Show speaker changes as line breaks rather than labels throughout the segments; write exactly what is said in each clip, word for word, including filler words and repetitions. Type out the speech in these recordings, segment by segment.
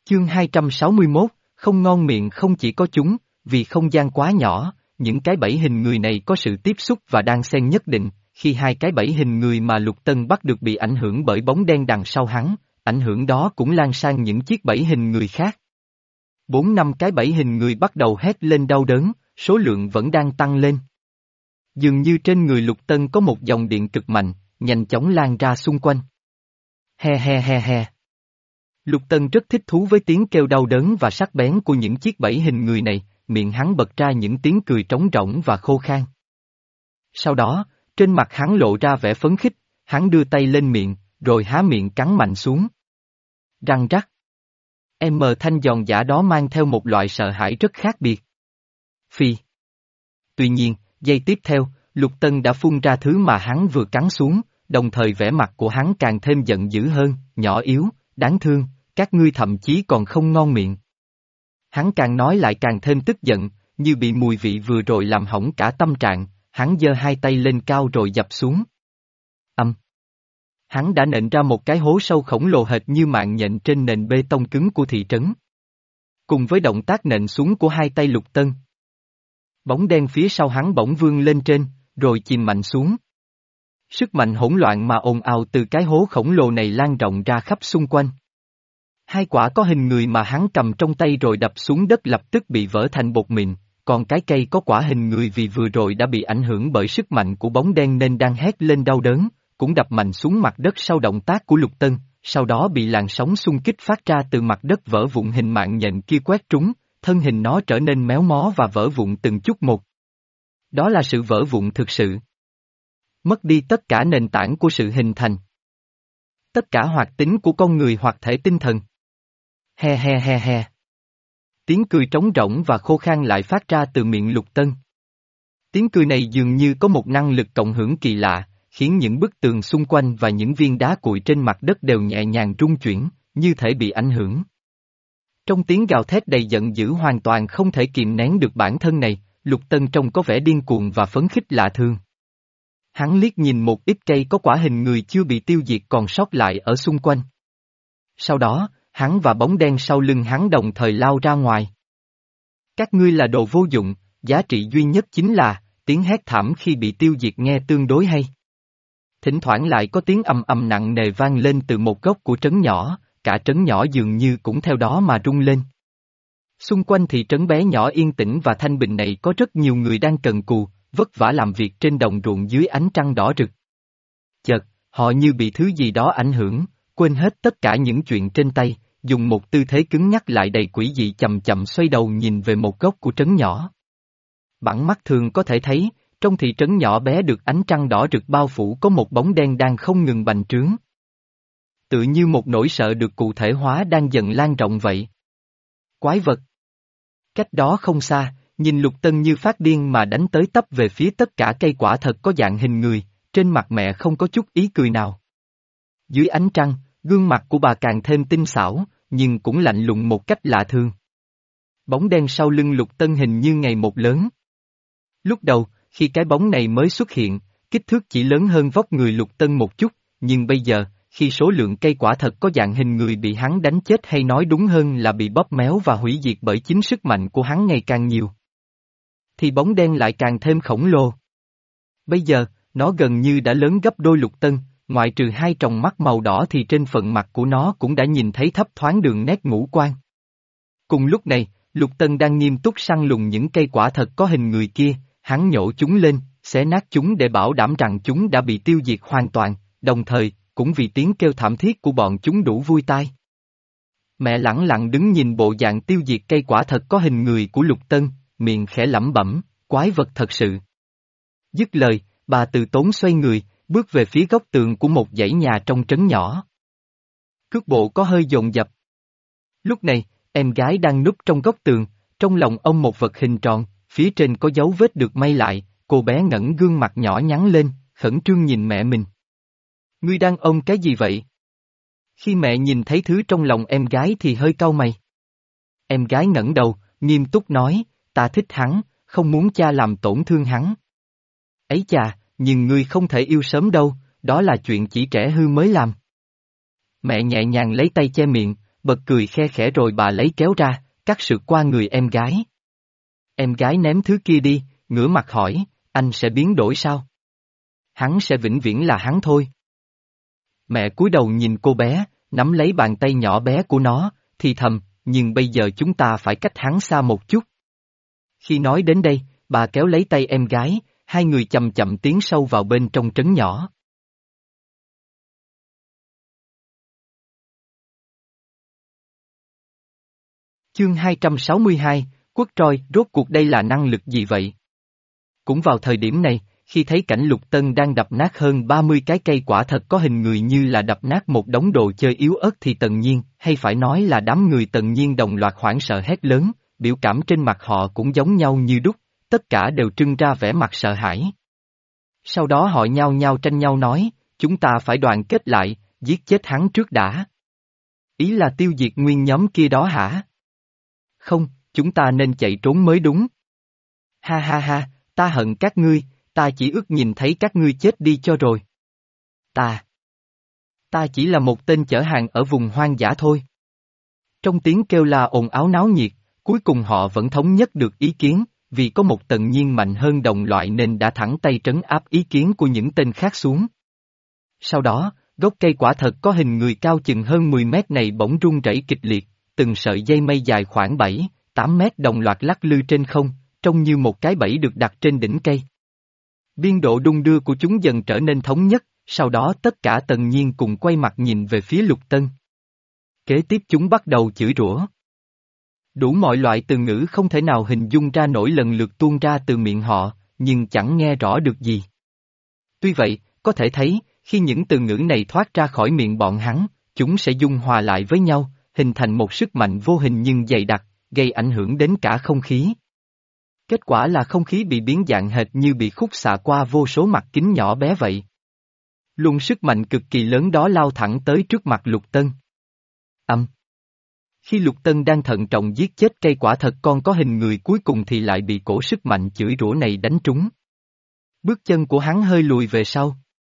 Chương hai trăm sáu mươi mốt, không ngon miệng không chỉ có chúng, vì không gian quá nhỏ, những cái bẫy hình người này có sự tiếp xúc và đan xen nhất định, khi hai cái bẫy hình người mà Lục Tân bắt được bị ảnh hưởng bởi bóng đen đằng sau hắn, ảnh hưởng đó cũng lan sang những chiếc bẫy hình người khác. Bốn năm cái bẫy hình người bắt đầu hét lên đau đớn, số lượng vẫn đang tăng lên. Dường như trên người Lục Tân có một dòng điện cực mạnh, nhanh chóng lan ra xung quanh. He he he he. Lục Tân rất thích thú với tiếng kêu đau đớn và sắc bén của những chiếc bẫy hình người này, miệng hắn bật ra những tiếng cười trống rỗng và khô khan. Sau đó, trên mặt hắn lộ ra vẻ phấn khích, hắn đưa tay lên miệng, rồi há miệng cắn mạnh xuống. Răng rắc. Em mờ thanh giòn giã đó mang theo một loại sợ hãi rất khác biệt. Phi. Tuy nhiên, giây tiếp theo, Lục Tân đã phun ra thứ mà hắn vừa cắn xuống, đồng thời vẻ mặt của hắn càng thêm giận dữ hơn, nhỏ yếu, đáng thương, các ngươi thậm chí còn không ngon miệng. Hắn càng nói lại càng thêm tức giận, như bị mùi vị vừa rồi làm hỏng cả tâm trạng, hắn giơ hai tay lên cao rồi dập xuống. Âm. Hắn đã nện ra một cái hố sâu khổng lồ hệt như mạng nhện trên nền bê tông cứng của thị trấn. Cùng với động tác nện xuống của hai tay Lục Tân, bóng đen phía sau hắn bỗng vươn lên trên, rồi chìm mạnh xuống. Sức mạnh hỗn loạn mà ồn ào từ cái hố khổng lồ này lan rộng ra khắp xung quanh. Hai quả có hình người mà hắn cầm trong tay rồi đập xuống đất lập tức bị vỡ thành bột mịn, còn cái cây có quả hình người vì vừa rồi đã bị ảnh hưởng bởi sức mạnh của bóng đen nên đang hét lên đau đớn, cũng đập mạnh xuống mặt đất sau động tác của Lục Tân, sau đó bị làn sóng xung kích phát ra từ mặt đất vỡ vụn hình mạng nhện kia quét trúng, thân hình nó trở nên méo mó và vỡ vụn từng chút một. Đó là sự vỡ vụn thực sự. Mất đi tất cả nền tảng của sự hình thành. Tất cả hoạt tính của con người hoặc thể tinh thần. He he he he. Tiếng cười trống rỗng và khô khan lại phát ra từ miệng Lục Tân. Tiếng cười này dường như có một năng lực cộng hưởng kỳ lạ, khiến những bức tường xung quanh và những viên đá cuội trên mặt đất đều nhẹ nhàng rung chuyển, như thể bị ảnh hưởng. Trong tiếng gào thét đầy giận dữ hoàn toàn không thể kìm nén được bản thân này, Lục Tân trông có vẻ điên cuồng và phấn khích lạ thường. Hắn liếc nhìn một ít cây có quả hình người chưa bị tiêu diệt còn sót lại ở xung quanh. Sau đó, hắn và bóng đen sau lưng hắn đồng thời lao ra ngoài. Các ngươi là đồ vô dụng, giá trị duy nhất chính là, tiếng hét thảm khi bị tiêu diệt nghe tương đối hay. Thỉnh thoảng lại có tiếng ầm ầm nặng nề vang lên từ một góc của trấn nhỏ, cả trấn nhỏ dường như cũng theo đó mà rung lên. Xung quanh thị trấn bé nhỏ yên tĩnh và thanh bình này có rất nhiều người đang cần cù, vất vả làm việc trên đồng ruộng dưới ánh trăng đỏ rực. Chợt, họ như bị thứ gì đó ảnh hưởng, quên hết tất cả những chuyện trên tay, dùng một tư thế cứng nhắc lại đầy quỷ dị chậm chậm xoay đầu nhìn về một góc của trấn nhỏ. Bằng mắt thường có thể thấy, trong thị trấn nhỏ bé được ánh trăng đỏ rực bao phủ có một bóng đen đang không ngừng bành trướng. Tự như một nỗi sợ được cụ thể hóa đang dần lan rộng vậy. Quái vật. Cách đó không xa, nhìn Lục Tân như phát điên mà đánh tới tấp về phía tất cả cây quả thật có dạng hình người, trên mặt mẹ không có chút ý cười nào. Dưới ánh trăng, gương mặt của bà càng thêm tinh xảo, nhưng cũng lạnh lùng một cách lạ thường. Bóng đen sau lưng Lục Tân hình như ngày một lớn. Lúc đầu, khi cái bóng này mới xuất hiện, kích thước chỉ lớn hơn vóc người Lục Tân một chút, nhưng bây giờ, khi số lượng cây quả thật có dạng hình người bị hắn đánh chết hay nói đúng hơn là bị bóp méo và hủy diệt bởi chính sức mạnh của hắn ngày càng nhiều, thì bóng đen lại càng thêm khổng lồ. Bây giờ, nó gần như đã lớn gấp đôi Lục Tân, ngoại trừ hai tròng mắt màu đỏ thì trên phần mặt của nó cũng đã nhìn thấy thấp thoáng đường nét ngũ quan. Cùng lúc này, Lục Tân đang nghiêm túc săn lùng những cây quả thật có hình người kia, hắn nhổ chúng lên, xé nát chúng để bảo đảm rằng chúng đã bị tiêu diệt hoàn toàn, đồng thời, cũng vì tiếng kêu thảm thiết của bọn chúng đủ vui tai. Mẹ lẳng lặng đứng nhìn bộ dạng tiêu diệt cây quả thật có hình người của Lục Tân, miệng khẽ lẩm bẩm, quái vật thật sự. Dứt lời, bà từ tốn xoay người, bước về phía góc tường của một dãy nhà trong trấn nhỏ. Cước bộ có hơi dồn dập. Lúc này, em gái đang núp trong góc tường, trong lòng ông một vật hình tròn, phía trên có dấu vết được may lại, cô bé ngẩng gương mặt nhỏ nhắn lên, khẩn trương nhìn mẹ mình. Ngươi đang ôm cái gì vậy? Khi mẹ nhìn thấy thứ trong lòng em gái thì hơi cau mày. Em gái ngẩng đầu, nghiêm túc nói, ta thích hắn, không muốn cha làm tổn thương hắn. Ấy chà, nhưng ngươi không thể yêu sớm đâu, đó là chuyện chỉ trẻ hư mới làm. Mẹ nhẹ nhàng lấy tay che miệng, bật cười khe khẽ rồi bà lấy kéo ra, cắt sượt qua người em gái. Em gái ném thứ kia đi, ngửa mặt hỏi, anh sẽ biến đổi sao? Hắn sẽ vĩnh viễn là hắn thôi. Mẹ cúi đầu nhìn cô bé, nắm lấy bàn tay nhỏ bé của nó, thì thầm, nhưng bây giờ chúng ta phải cách hắn xa một chút. Khi nói đến đây, bà kéo lấy tay em gái, hai người chậm chậm tiến sâu vào bên trong trấn nhỏ. Chương hai trăm sáu mươi hai, Quốc Troi, rốt cuộc đây là năng lực gì vậy? Cũng vào thời điểm này, khi thấy cảnh Lục Tân đang đập nát hơn ba mươi cái cây quả thật có hình người như là đập nát một đống đồ chơi yếu ớt thì Tần Nhiên, hay phải nói là đám người Tần Nhiên đồng loạt hoảng sợ hét lớn, biểu cảm trên mặt họ cũng giống nhau như đúc, tất cả đều trưng ra vẻ mặt sợ hãi. Sau đó họ nhao nhao tranh nhau nói, chúng ta phải đoàn kết lại, giết chết hắn trước đã. Ý là tiêu diệt nguyên nhóm kia đó hả? Không, chúng ta nên chạy trốn mới đúng. Ha ha ha, ta hận các ngươi, ta chỉ ước nhìn thấy các ngươi chết đi cho rồi. Ta, ta chỉ là một tên chở hàng ở vùng hoang dã thôi. Trong tiếng kêu la ồn ào náo nhiệt, cuối cùng họ vẫn thống nhất được ý kiến, vì có một Tần Nhiên mạnh hơn đồng loại nên đã thẳng tay trấn áp ý kiến của những tên khác xuống. Sau đó, gốc cây quả thật có hình người cao chừng hơn mười mét này bỗng rung rẩy kịch liệt, từng sợi dây mây dài khoảng bảy, tám mét đồng loạt lắc lư trên không, trông như một cái bẫy được đặt trên đỉnh cây. Biên độ đung đưa của chúng dần trở nên thống nhất, sau đó tất cả Tần Nhiên cùng quay mặt nhìn về phía Lục Tân. Kế tiếp chúng bắt đầu chửi rủa. Đủ mọi loại từ ngữ không thể nào hình dung ra nổi lần lượt tuôn ra từ miệng họ, nhưng chẳng nghe rõ được gì. Tuy vậy, có thể thấy, khi những từ ngữ này thoát ra khỏi miệng bọn hắn, chúng sẽ dung hòa lại với nhau, hình thành một sức mạnh vô hình nhưng dày đặc, gây ảnh hưởng đến cả không khí. Kết quả là không khí bị biến dạng hệt như bị khúc xạ qua vô số mặt kính nhỏ bé vậy. Luồng sức mạnh cực kỳ lớn đó lao thẳng tới trước mặt Lục Tân. Âm. Khi Lục Tân đang thận trọng giết chết cây quả thật con có hình người cuối cùng thì lại bị cổ sức mạnh chửi rủa này đánh trúng. Bước chân của hắn hơi lùi về sau,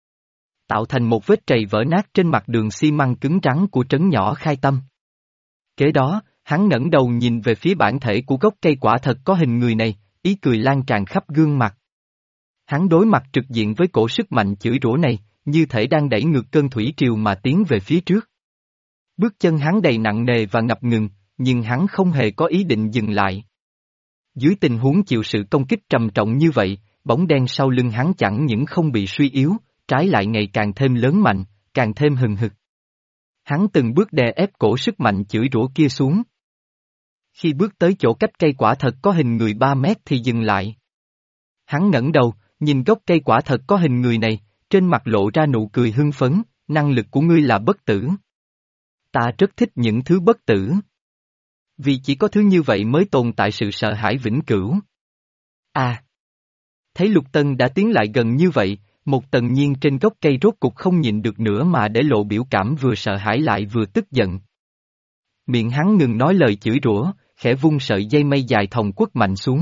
tạo thành một vết trầy vỡ nát trên mặt đường xi măng cứng rắn của trấn nhỏ Khai Tâm. Kế đó, hắn ngẩng đầu nhìn về phía bản thể của gốc cây quả thật có hình người này, ý cười lan tràn khắp gương mặt. Hắn đối mặt trực diện với cổ sức mạnh chửi rủa này, như thể đang đẩy ngược cơn thủy triều mà tiến về phía trước. Bước chân hắn đầy nặng nề và ngập ngừng, nhưng hắn không hề có ý định dừng lại. Dưới tình huống chịu sự công kích trầm trọng như vậy, bóng đen sau lưng hắn chẳng những không bị suy yếu, trái lại ngày càng thêm lớn mạnh, càng thêm hừng hực. Hắn từng bước đè ép cổ sức mạnh chửi rủa kia xuống. Khi bước tới chỗ cách cây quả thật có hình người ba mét thì dừng lại. Hắn ngẩng đầu, nhìn gốc cây quả thật có hình người này, trên mặt lộ ra nụ cười hưng phấn, năng lực của ngươi là bất tử. Ta rất thích những thứ bất tử. Vì chỉ có thứ như vậy mới tồn tại sự sợ hãi vĩnh cửu. À! Thấy Lục Tân đã tiến lại gần như vậy, một Tần Nhiên trên gốc cây rốt cục không nhịn được nữa mà để lộ biểu cảm vừa sợ hãi lại vừa tức giận. Miệng hắn ngừng nói lời chửi rủa, khẽ vung sợi dây mây dài thòng quất mạnh xuống.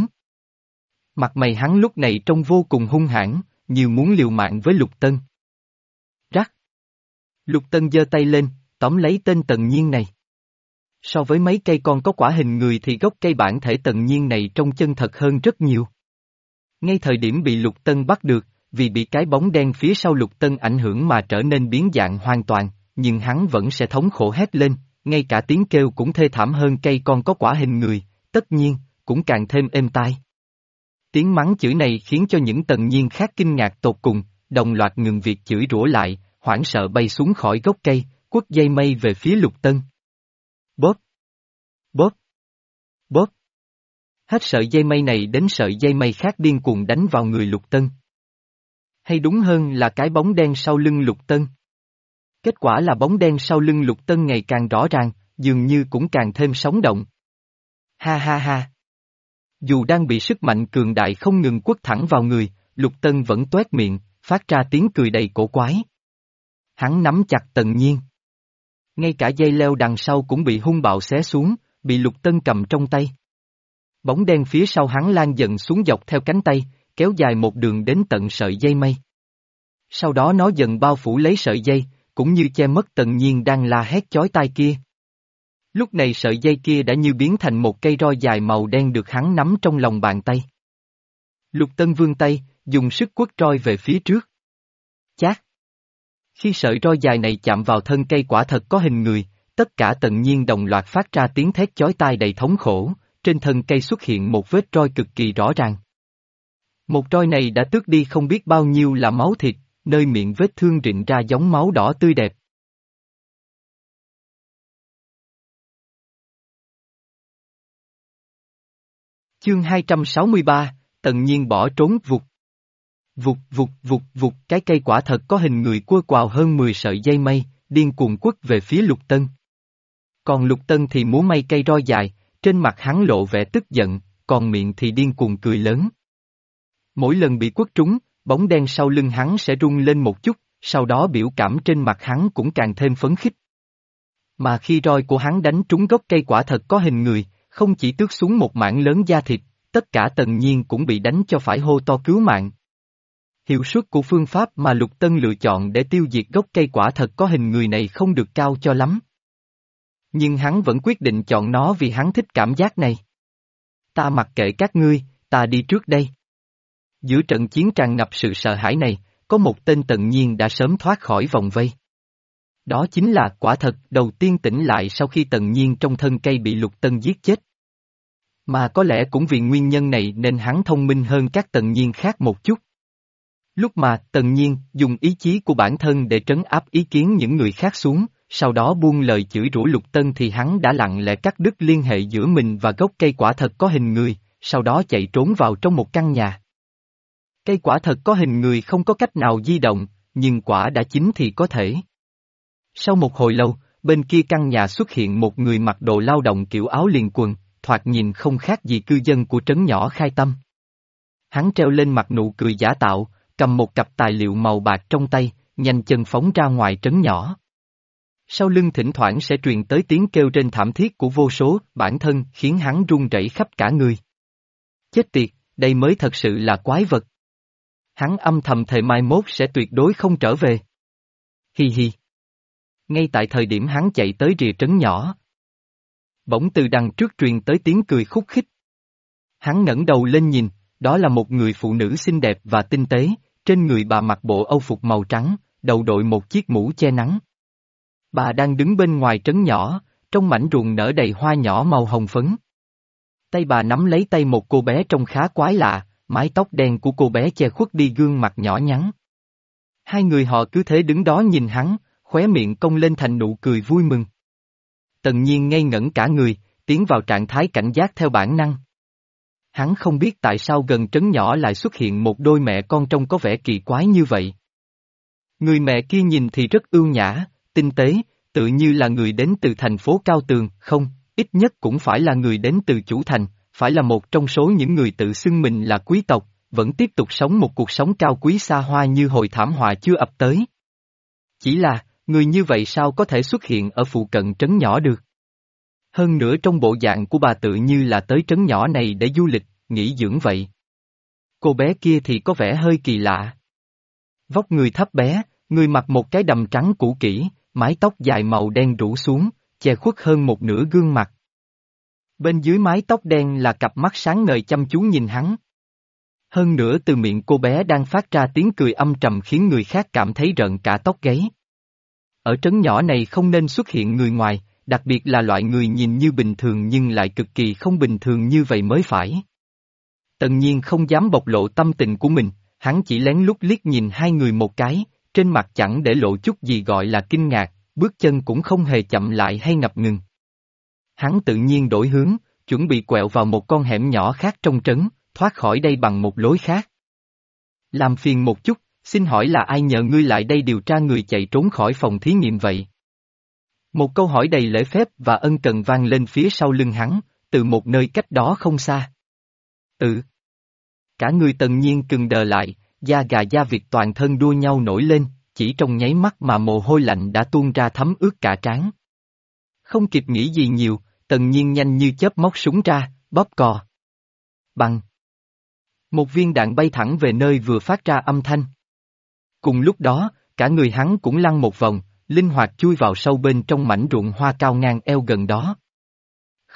Mặt mày hắn lúc này trông vô cùng hung hãn, như muốn liều mạng với Lục Tân. Rắc! Lục Tân giơ tay lên, tóm lấy tên Tần Nhiên này. So với mấy cây con có quả hình người thì gốc cây bản thể Tần Nhiên này trông chân thật hơn rất nhiều. Ngay thời điểm bị Lục Tân bắt được, vì bị cái bóng đen phía sau Lục Tân ảnh hưởng mà trở nên biến dạng hoàn toàn, nhưng hắn vẫn sẽ thống khổ hét lên, ngay cả tiếng kêu cũng thê thảm hơn cây con có quả hình người, tất nhiên, cũng càng thêm êm tai. Tiếng mắng chửi này khiến cho những Tần Nhiên khác kinh ngạc tột cùng, đồng loạt ngừng việc chửi rủa lại, hoảng sợ bay xuống khỏi gốc cây, quất dây mây về phía Lục Tân. Bóp! Bóp! Bóp! Hết sợi dây mây này đến sợi dây mây khác điên cuồng đánh vào người Lục Tân. Hay đúng hơn là cái bóng đen sau lưng Lục Tân. Kết quả là bóng đen sau lưng Lục Tân ngày càng rõ ràng, dường như cũng càng thêm sống động. Ha ha ha! Dù đang bị sức mạnh cường đại không ngừng quất thẳng vào người, Lục Tân vẫn toét miệng, phát ra tiếng cười đầy cổ quái. Hắn nắm chặt Tần Nhiên. Ngay cả dây leo đằng sau cũng bị hung bạo xé xuống, bị Lục Tân cầm trong tay. Bóng đen phía sau hắn lan dần xuống dọc theo cánh tay, kéo dài một đường đến tận sợi dây mây. Sau đó nó dần bao phủ lấy sợi dây, cũng như che mất Tần Nhiên đang la hét chói tai kia. Lúc này sợi dây kia đã như biến thành một cây roi dài màu đen được hắn nắm trong lòng bàn tay. Lục Tân vươn tay, dùng sức quất roi về phía trước. Chát! Khi sợi roi dài này chạm vào thân cây quả thật có hình người, tất cả Tần Nhiên đồng loạt phát ra tiếng thét chói tai đầy thống khổ, trên thân cây xuất hiện một vết roi cực kỳ rõ ràng. Một roi này đã tước đi không biết bao nhiêu là máu thịt, nơi miệng vết thương rịn ra giống máu đỏ tươi đẹp. Chương hai trăm sáu mươi ba, Tần Nhiên bỏ trốn vụt. Vụt vụt vụt vụt cái cây quả thật có hình người cua quào hơn mười sợi dây mây, điên cuồng quất về phía Lục Tân. Còn Lục Tân thì múa may cây roi dài, trên mặt hắn lộ vẻ tức giận, còn miệng thì điên cuồng cười lớn. Mỗi lần bị quất trúng, bóng đen sau lưng hắn sẽ rung lên một chút, sau đó biểu cảm trên mặt hắn cũng càng thêm phấn khích. Mà khi roi của hắn đánh trúng gốc cây quả thật có hình người, không chỉ tước xuống một mảng lớn da thịt, tất cả Tần Nhiên cũng bị đánh cho phải hô to cứu mạng. Hiệu suất của phương pháp mà Lục Tân lựa chọn để tiêu diệt gốc cây quả thật có hình người này không được cao cho lắm. Nhưng hắn vẫn quyết định chọn nó vì hắn thích cảm giác này. Ta mặc kệ các ngươi, ta đi trước đây. Giữa trận chiến tràn ngập sự sợ hãi này, có một tên Tần Nhiên đã sớm thoát khỏi vòng vây. Đó chính là quả thật đầu tiên tỉnh lại sau khi Tần Nhiên trong thân cây bị Lục Tân giết chết. Mà có lẽ cũng vì nguyên nhân này nên hắn thông minh hơn các Tần Nhiên khác một chút. Lúc mà Tần Nhiên dùng ý chí của bản thân để trấn áp ý kiến những người khác xuống, sau đó buông lời chửi rủa Lục Tân thì hắn đã lặng lẽ cắt đứt liên hệ giữa mình và gốc cây quả thật có hình người, sau đó chạy trốn vào trong một căn nhà. Cây quả thật có hình người không có cách nào di động, nhưng quả đã chín thì có thể. Sau một hồi lâu, bên kia căn nhà xuất hiện một người mặc đồ lao động kiểu áo liền quần, thoạt nhìn không khác gì cư dân của trấn nhỏ Khai Tâm. Hắn treo lên mặt nụ cười giả tạo, cầm một cặp tài liệu màu bạc trong tay, nhanh chân phóng ra ngoài trấn nhỏ. Sau lưng thỉnh thoảng sẽ truyền tới tiếng kêu trên thảm thiết của vô số bản thân khiến hắn run rẩy khắp cả người. Chết tiệt, đây mới thật sự là quái vật. Hắn âm thầm thề mai mốt sẽ tuyệt đối không trở về. Hi hi. Ngay tại thời điểm hắn chạy tới rìa trấn nhỏ, bỗng từ đằng trước truyền tới tiếng cười khúc khích. Hắn ngẩng đầu lên nhìn, đó là một người phụ nữ xinh đẹp và tinh tế, trên người bà mặc bộ âu phục màu trắng, đầu đội một chiếc mũ che nắng. Bà đang đứng bên ngoài trấn nhỏ, trong mảnh ruộng nở đầy hoa nhỏ màu hồng phấn. Tay bà nắm lấy tay một cô bé trông khá quái lạ, mái tóc đen của cô bé che khuất đi gương mặt nhỏ nhắn. Hai người họ cứ thế đứng đó nhìn hắn, khóe miệng cong lên thành nụ cười vui mừng. Tần Nhiên ngây ngẩn cả người, tiến vào trạng thái cảnh giác theo bản năng. Hắn không biết tại sao gần trấn nhỏ lại xuất hiện một đôi mẹ con trông có vẻ kỳ quái như vậy. Người mẹ kia nhìn thì rất ưu nhã, tinh tế, tự như là người đến từ thành phố Cao Tường, không, ít nhất cũng phải là người đến từ chủ thành, phải là một trong số những người tự xưng mình là quý tộc, vẫn tiếp tục sống một cuộc sống cao quý xa hoa như hồi thảm họa chưa ập tới. Chỉ là, người như vậy sao có thể xuất hiện ở phụ cận trấn nhỏ được? Hơn nữa trong bộ dạng của bà tự như là tới trấn nhỏ này để du lịch, nghỉ dưỡng vậy. Cô bé kia thì có vẻ hơi kỳ lạ. Vóc người thấp bé, người mặc một cái đầm trắng cũ kỹ, mái tóc dài màu đen rủ xuống, che khuất hơn một nửa gương mặt. Bên dưới mái tóc đen là cặp mắt sáng ngời chăm chú nhìn hắn. Hơn nữa từ miệng cô bé đang phát ra tiếng cười âm trầm khiến người khác cảm thấy rợn cả tóc gáy. Ở trấn nhỏ này không nên xuất hiện người ngoài, đặc biệt là loại người nhìn như bình thường nhưng lại cực kỳ không bình thường như vậy mới phải. Tần Nhiên không dám bộc lộ tâm tình của mình, hắn chỉ lén lút liếc nhìn hai người một cái, trên mặt chẳng để lộ chút gì gọi là kinh ngạc, bước chân cũng không hề chậm lại hay ngập ngừng. Hắn tự nhiên đổi hướng, chuẩn bị quẹo vào một con hẻm nhỏ khác trong trấn, thoát khỏi đây bằng một lối khác. Làm phiền một chút, xin hỏi là ai nhờ ngươi lại đây điều tra người chạy trốn khỏi phòng thí nghiệm vậy? Một câu hỏi đầy lễ phép và ân cần vang lên phía sau lưng hắn, từ một nơi cách đó không xa. Ừ. Cả người Tần Nhiên cứng đờ lại, da gà da vịt toàn thân đua nhau nổi lên, chỉ trong nháy mắt mà mồ hôi lạnh đã tuôn ra thấm ướt cả trán. Không kịp nghĩ gì nhiều, Tần Nhiên nhanh như chớp móc súng ra, bóp cò. Bằng. Một viên đạn bay thẳng về nơi vừa phát ra âm thanh. Cùng lúc đó, cả người hắn cũng lăn một vòng, linh hoạt chui vào sâu bên trong mảnh ruộng hoa cao ngang eo gần đó.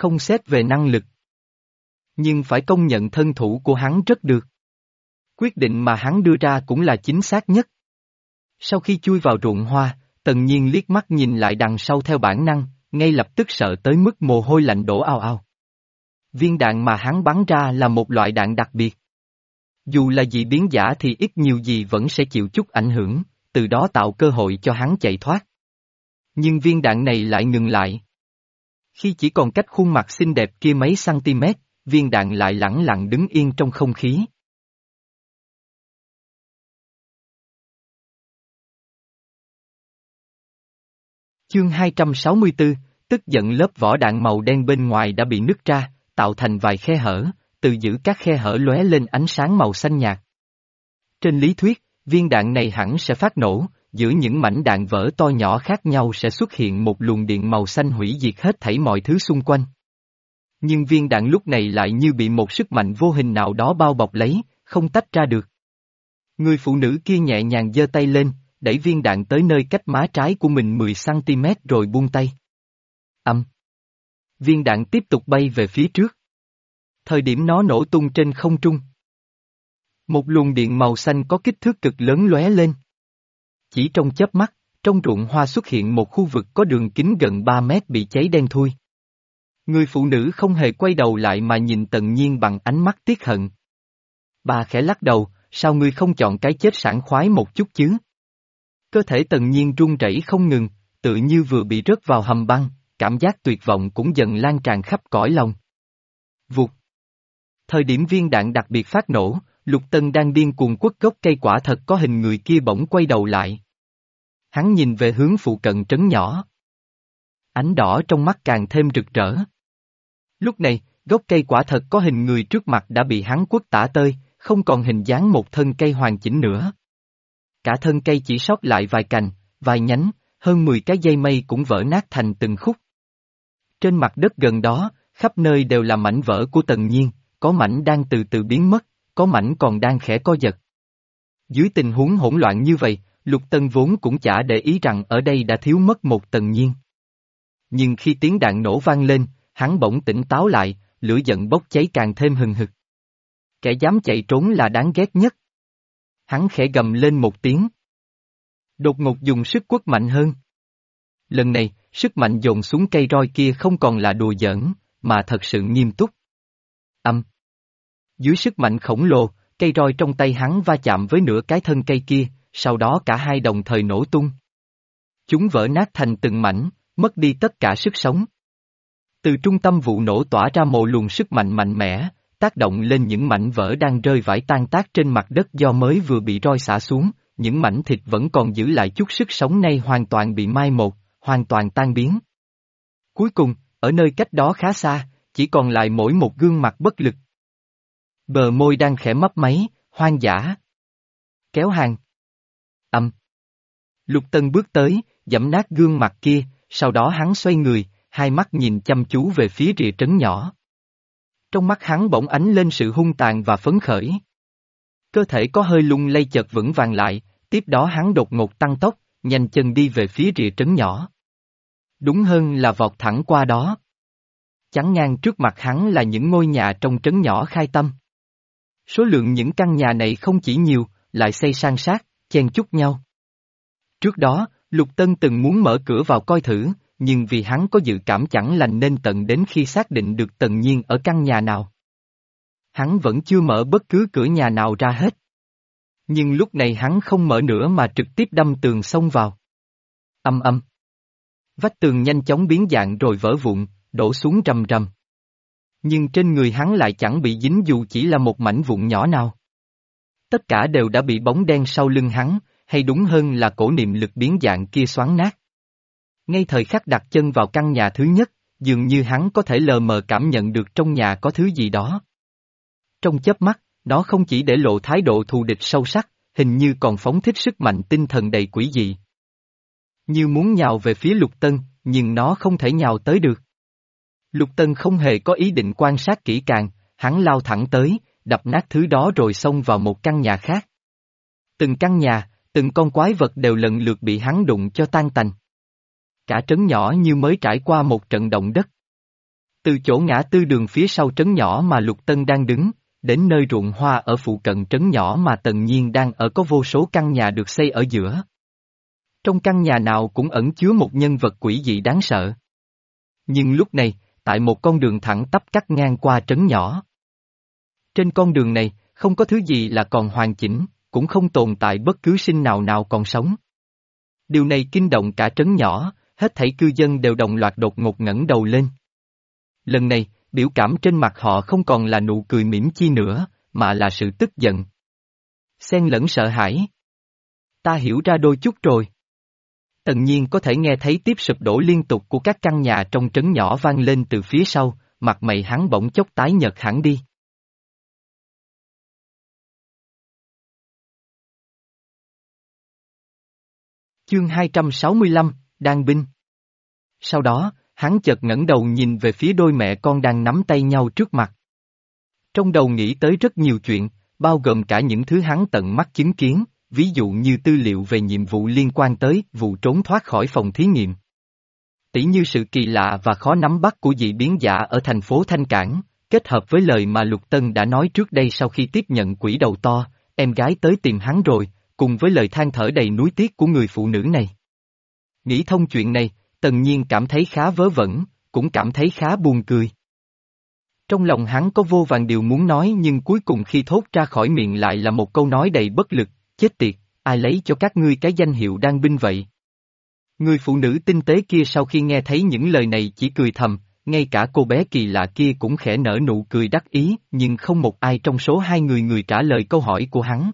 Không xét về năng lực. Nhưng phải công nhận thân thủ của hắn rất được. Quyết định mà hắn đưa ra cũng là chính xác nhất. Sau khi chui vào ruộng hoa, Tần Nhiên liếc mắt nhìn lại đằng sau theo bản năng, ngay lập tức sợ tới mức mồ hôi lạnh đổ ào ào. Viên đạn mà hắn bắn ra là một loại đạn đặc biệt. Dù là dị biến giả thì ít nhiều gì vẫn sẽ chịu chút ảnh hưởng, từ đó tạo cơ hội cho hắn chạy thoát. Nhưng viên đạn này lại ngừng lại. Khi chỉ còn cách khuôn mặt xinh đẹp kia mấy cm, viên đạn lại lẳng lặng đứng yên trong không khí. Chương hai trăm sáu mươi tư, tức giận lớp vỏ đạn màu đen bên ngoài đã bị nứt ra, tạo thành vài khe hở, từ giữa các khe hở lóe lên ánh sáng màu xanh nhạt. Trên lý thuyết, viên đạn này hẳn sẽ phát nổ, giữa những mảnh đạn vỡ to nhỏ khác nhau sẽ xuất hiện một luồng điện màu xanh hủy diệt hết thảy mọi thứ xung quanh. Nhưng viên đạn lúc này lại như bị một sức mạnh vô hình nào đó bao bọc lấy, không tách ra được. Người phụ nữ kia nhẹ nhàng giơ tay lên, đẩy viên đạn tới nơi cách má trái của mình mười xăng-ti mét rồi buông tay. Âm. Viên đạn tiếp tục bay về phía trước. Thời điểm nó nổ tung trên không trung. Một luồng điện màu xanh có kích thước cực lớn lóe lên. Chỉ trong chớp mắt, trong ruộng hoa xuất hiện một khu vực có đường kính gần ba mét bị cháy đen thui. Người phụ nữ không hề quay đầu lại mà nhìn Tần Nhiên bằng ánh mắt tiếc hận. Bà khẽ lắc đầu, sao ngươi không chọn cái chết sảng khoái một chút chứ? Cơ thể Tần Nhiên run rẩy không ngừng, tự như vừa bị rớt vào hầm băng, cảm giác tuyệt vọng cũng dần lan tràn khắp cõi lòng. Vụt. Thời điểm viên đạn đặc biệt phát nổ, Lục Tân đang điên cuồng quất gốc cây quả thật có hình người kia bỗng quay đầu lại. Hắn nhìn về hướng phụ cận trấn nhỏ. Ánh đỏ trong mắt càng thêm rực rỡ. Lúc này, gốc cây quả thật có hình người trước mặt đã bị hắn quất tả tơi, không còn hình dáng một thân cây hoàn chỉnh nữa. Cả thân cây chỉ sót lại vài cành, vài nhánh, hơn mười cái dây mây cũng vỡ nát thành từng khúc. Trên mặt đất gần đó, khắp nơi đều là mảnh vỡ của Tần Nhiên, có mảnh đang từ từ biến mất, có mảnh còn đang khẽ co giật. Dưới tình huống hỗn loạn như vậy, Lục Tân vốn cũng chả để ý rằng ở đây đã thiếu mất một Tần Nhiên. Nhưng khi tiếng đạn nổ vang lên, hắn bỗng tỉnh táo lại, lửa giận bốc cháy càng thêm hừng hực. Kẻ dám chạy trốn là đáng ghét nhất. Hắn khẽ gầm lên một tiếng. Đột ngột dùng sức quất mạnh hơn. Lần này, sức mạnh dồn xuống cây roi kia không còn là đùa giỡn, mà thật sự nghiêm túc. Âm. Dưới sức mạnh khổng lồ, cây roi trong tay hắn va chạm với nửa cái thân cây kia, sau đó cả hai đồng thời nổ tung. Chúng vỡ nát thành từng mảnh, mất đi tất cả sức sống. Từ trung tâm vụ nổ tỏa ra một luồng sức mạnh mạnh mẽ, tác động lên những mảnh vỡ đang rơi vãi tan tác trên mặt đất do mới vừa bị roi xả xuống, những mảnh thịt vẫn còn giữ lại chút sức sống nay hoàn toàn bị mai một, hoàn toàn tan biến. Cuối cùng, ở nơi cách đó khá xa, chỉ còn lại mỗi một gương mặt bất lực. Bờ môi đang khẽ mấp máy, hoang dã. Kéo hàng. Âm. Lục Tân bước tới, giẫm nát gương mặt kia, sau đó hắn xoay người, hai mắt nhìn chăm chú về phía rìa trấn nhỏ. Trong mắt hắn bỗng ánh lên sự hung tàn và phấn khởi. Cơ thể có hơi lung lay chợt vững vàng lại, tiếp đó hắn đột ngột tăng tốc, nhanh chân đi về phía rìa trấn nhỏ. Đúng hơn là vọt thẳng qua đó. Chắn ngang trước mặt hắn là những ngôi nhà trong trấn nhỏ Khai Tâm. Số lượng những căn nhà này không chỉ nhiều, lại xây san sát, chen chúc nhau. Trước đó, Lục Tân từng muốn mở cửa vào coi thử, nhưng vì hắn có dự cảm chẳng lành nên tận đến khi xác định được Tần Nhiên ở căn nhà nào. Hắn vẫn chưa mở bất cứ cửa nhà nào ra hết. Nhưng lúc này hắn không mở nữa mà trực tiếp đâm tường xông vào. Âm âm. Vách tường nhanh chóng biến dạng rồi vỡ vụn, đổ xuống rầm rầm. Nhưng trên người hắn lại chẳng bị dính dù chỉ là một mảnh vụn nhỏ nào. Tất cả đều đã bị bóng đen sau lưng hắn, hay đúng hơn là cổ niệm lực biến dạng kia xoắn nát. Ngay thời khắc đặt chân vào căn nhà thứ nhất, dường như hắn có thể lờ mờ cảm nhận được trong nhà có thứ gì đó. Trong chớp mắt, nó không chỉ để lộ thái độ thù địch sâu sắc, hình như còn phóng thích sức mạnh tinh thần đầy quỷ dị. Như muốn nhào về phía Lục Tân, nhưng nó không thể nhào tới được. Lục Tân không hề có ý định quan sát kỹ càng, hắn lao thẳng tới, đập nát thứ đó rồi xông vào một căn nhà khác. Từng căn nhà, từng con quái vật đều lần lượt bị hắn đụng cho tan tành. Cả trấn nhỏ như mới trải qua một trận động đất. Từ chỗ ngã tư đường phía sau trấn nhỏ mà Lục Tân đang đứng, đến nơi ruộng hoa ở phụ cận trấn nhỏ mà Tần Nhiên đang ở có vô số căn nhà được xây ở giữa. Trong căn nhà nào cũng ẩn chứa một nhân vật quỷ dị đáng sợ. Nhưng lúc này, tại một con đường thẳng tắp cắt ngang qua trấn nhỏ. Trên con đường này, không có thứ gì là còn hoàn chỉnh, cũng không tồn tại bất cứ sinh nào nào còn sống. Điều này kinh động cả trấn nhỏ, hết thảy cư dân đều đồng loạt đột ngột ngẩng đầu lên. Lần này, biểu cảm trên mặt họ không còn là nụ cười mỉm chi nữa, mà là sự tức giận. Xen lẫn sợ hãi. Ta hiểu ra đôi chút rồi. Tần Nhiên có thể nghe thấy tiếp sụp đổ liên tục của các căn nhà trong trấn nhỏ vang lên từ phía sau, mặt mày hắn bỗng chốc tái nhợt hẳn đi. Chương hai trăm sáu mươi lăm, Đan binh. Sau đó, hắn chợt ngẩng đầu nhìn về phía đôi mẹ con đang nắm tay nhau trước mặt. Trong đầu nghĩ tới rất nhiều chuyện, bao gồm cả những thứ hắn tận mắt chứng kiến, ví dụ như tư liệu về nhiệm vụ liên quan tới vụ trốn thoát khỏi phòng thí nghiệm. Tỉ như sự kỳ lạ và khó nắm bắt của dị biến giả ở thành phố Thanh Cảng, kết hợp với lời mà Lục Tân đã nói trước đây sau khi tiếp nhận quỷ đầu to, em gái tới tìm hắn rồi, cùng với lời than thở đầy nuối tiếc của người phụ nữ này. Nghĩ thông chuyện này, Tần Nhiên cảm thấy khá vớ vẩn, cũng cảm thấy khá buồn cười. Trong lòng hắn có vô vàn điều muốn nói nhưng cuối cùng khi thốt ra khỏi miệng lại là một câu nói đầy bất lực, chết tiệt, ai lấy cho các ngươi cái danh hiệu đan binh vậy? Người phụ nữ tinh tế kia sau khi nghe thấy những lời này chỉ cười thầm, ngay cả cô bé kỳ lạ kia cũng khẽ nở nụ cười đắc ý, nhưng không một ai trong số hai người người trả lời câu hỏi của hắn.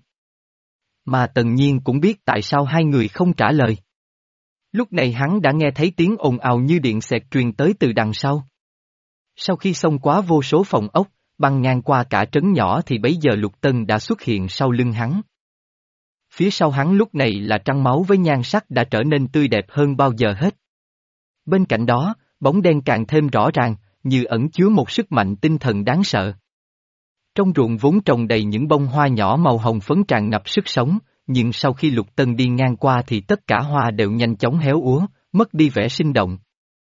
Mà Tần Nhiên cũng biết tại sao hai người không trả lời. Lúc này hắn đã nghe thấy tiếng ồn ào như điện xẹt truyền tới từ đằng sau. Sau khi xông qua vô số phòng ốc, băng ngang qua cả trấn nhỏ thì bấy giờ Lục Tân đã xuất hiện sau lưng hắn. Phía sau hắn lúc này là trăng máu với nhan sắc đã trở nên tươi đẹp hơn bao giờ hết. Bên cạnh đó, bóng đen càng thêm rõ ràng, như ẩn chứa một sức mạnh tinh thần đáng sợ. Trong ruộng vốn trồng đầy những bông hoa nhỏ màu hồng phấn tràn ngập sức sống, nhưng sau khi Lục Tân đi ngang qua thì tất cả hoa đều nhanh chóng héo úa, mất đi vẻ sinh động.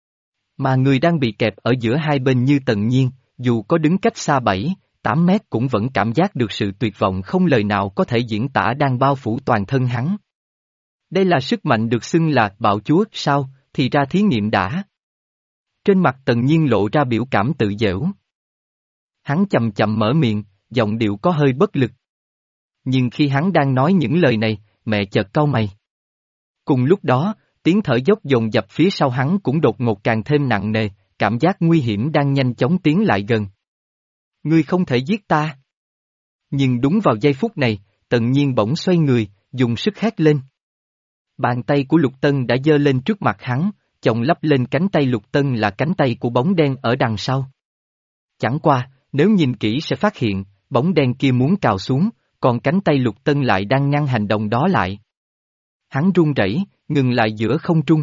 Mà người đang bị kẹp ở giữa hai bên như Tần Nhiên, dù có đứng cách xa bảy, tám mét cũng vẫn cảm giác được sự tuyệt vọng không lời nào có thể diễn tả đang bao phủ toàn thân hắn. Đây là sức mạnh được xưng là bạo chúa, sao, thì ra thí nghiệm đã. Trên mặt Tần Nhiên lộ ra biểu cảm tự giễu. Hắn chậm chậm mở miệng, giọng điệu có hơi bất lực. Nhưng khi hắn đang nói những lời này, mẹ chợt cau mày. Cùng lúc đó, tiếng thở dốc dồn dập phía sau hắn cũng đột ngột càng thêm nặng nề, cảm giác nguy hiểm đang nhanh chóng tiến lại gần. Ngươi không thể giết ta. Nhưng đúng vào giây phút này, Tần Nhiên bỗng xoay người, dùng sức hét lên. Bàn tay của Lục Tân đã giơ lên trước mặt hắn, chồng lắp lên cánh tay Lục Tân là cánh tay của bóng đen ở đằng sau. Chẳng qua, nếu nhìn kỹ sẽ phát hiện, bóng đen kia muốn cào xuống, còn cánh tay Lục Tân lại đang ngăn hành động đó lại. Hắn run rẩy, ngừng lại giữa không trung.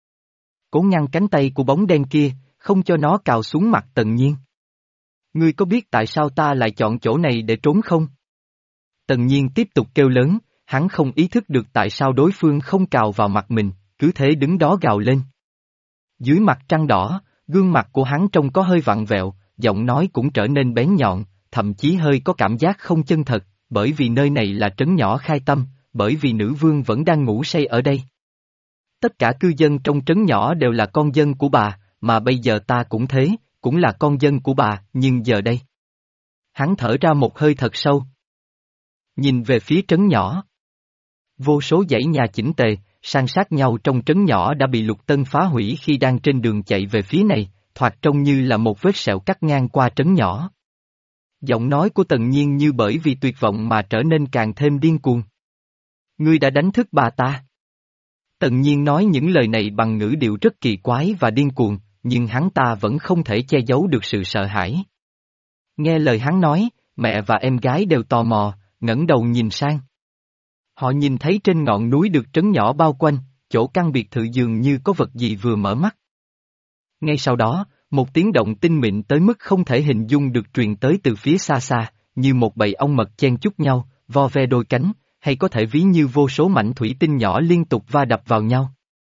Cố ngăn cánh tay của bóng đen kia, không cho nó cào xuống mặt Tần Nhiên. Ngươi có biết tại sao ta lại chọn chỗ này để trốn không? Tần Nhiên tiếp tục kêu lớn, hắn không ý thức được tại sao đối phương không cào vào mặt mình, cứ thế đứng đó gào lên. Dưới mặt trăng đỏ, gương mặt của hắn trông có hơi vặn vẹo, giọng nói cũng trở nên bén nhọn, thậm chí hơi có cảm giác không chân thật, bởi vì nơi này là trấn nhỏ Khai Tâm, bởi vì nữ vương vẫn đang ngủ say ở đây. Tất cả cư dân trong trấn nhỏ đều là con dân của bà, mà bây giờ ta cũng thế, cũng là con dân của bà, nhưng giờ đây. Hắn thở ra một hơi thật sâu. Nhìn về phía trấn nhỏ. Vô số dãy nhà chỉnh tề, san sát nhau trong trấn nhỏ đã bị Lục Tân phá hủy khi đang trên đường chạy về phía này, thoạt trông như là một vết sẹo cắt ngang qua trấn nhỏ. Giọng nói của Tần Nhiên như bởi vì tuyệt vọng mà trở nên càng thêm điên cuồng. Ngươi đã đánh thức bà ta. Tần Nhiên nói những lời này bằng ngữ điệu rất kỳ quái và điên cuồng, nhưng hắn ta vẫn không thể che giấu được sự sợ hãi. Nghe lời hắn nói, mẹ và em gái đều tò mò, ngẩng đầu nhìn sang. Họ nhìn thấy trên ngọn núi được trấn nhỏ bao quanh, chỗ căn biệt thự dường như có vật gì vừa mở mắt. Ngay sau đó, một tiếng động tinh mịn tới mức không thể hình dung được truyền tới từ phía xa xa, như một bầy ong mật chen chúc nhau, vo ve đôi cánh, hay có thể ví như vô số mảnh thủy tinh nhỏ liên tục va đập vào nhau.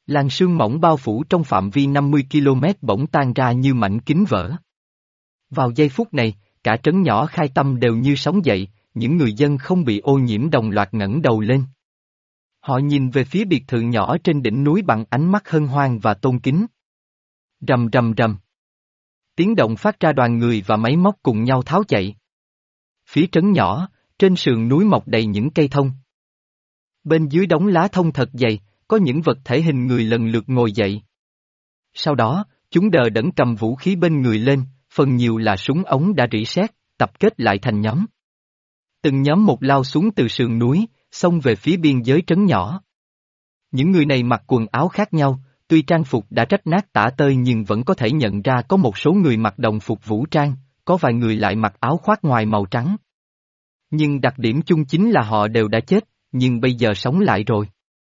Làn sương mỏng bao phủ trong phạm vi năm mươi ki lô mét bỗng tan ra như mảnh kính vỡ. Vào giây phút này, cả trấn nhỏ Khai Tâm đều như sống dậy, những người dân không bị ô nhiễm đồng loạt ngẩng đầu lên. Họ nhìn về phía biệt thự nhỏ trên đỉnh núi bằng ánh mắt hân hoan và tôn kính. Rầm rầm rầm. Tiếng động phát ra, đoàn người và máy móc cùng nhau tháo chạy. Phía trấn nhỏ, trên sườn núi mọc đầy những cây thông. Bên dưới đống lá thông thật dày, có những vật thể hình người lần lượt ngồi dậy. Sau đó, chúng đờ đẫn cầm vũ khí bên người lên, phần nhiều là súng ống đã rỉ sét, tập kết lại thành nhóm. Từng nhóm một lao xuống từ sườn núi, xông về phía biên giới trấn nhỏ. Những người này mặc quần áo khác nhau, tuy trang phục đã rách nát tả tơi nhưng vẫn có thể nhận ra có một số người mặc đồng phục vũ trang, có vài người lại mặc áo khoác ngoài màu trắng. Nhưng đặc điểm chung chính là họ đều đã chết, nhưng bây giờ sống lại rồi.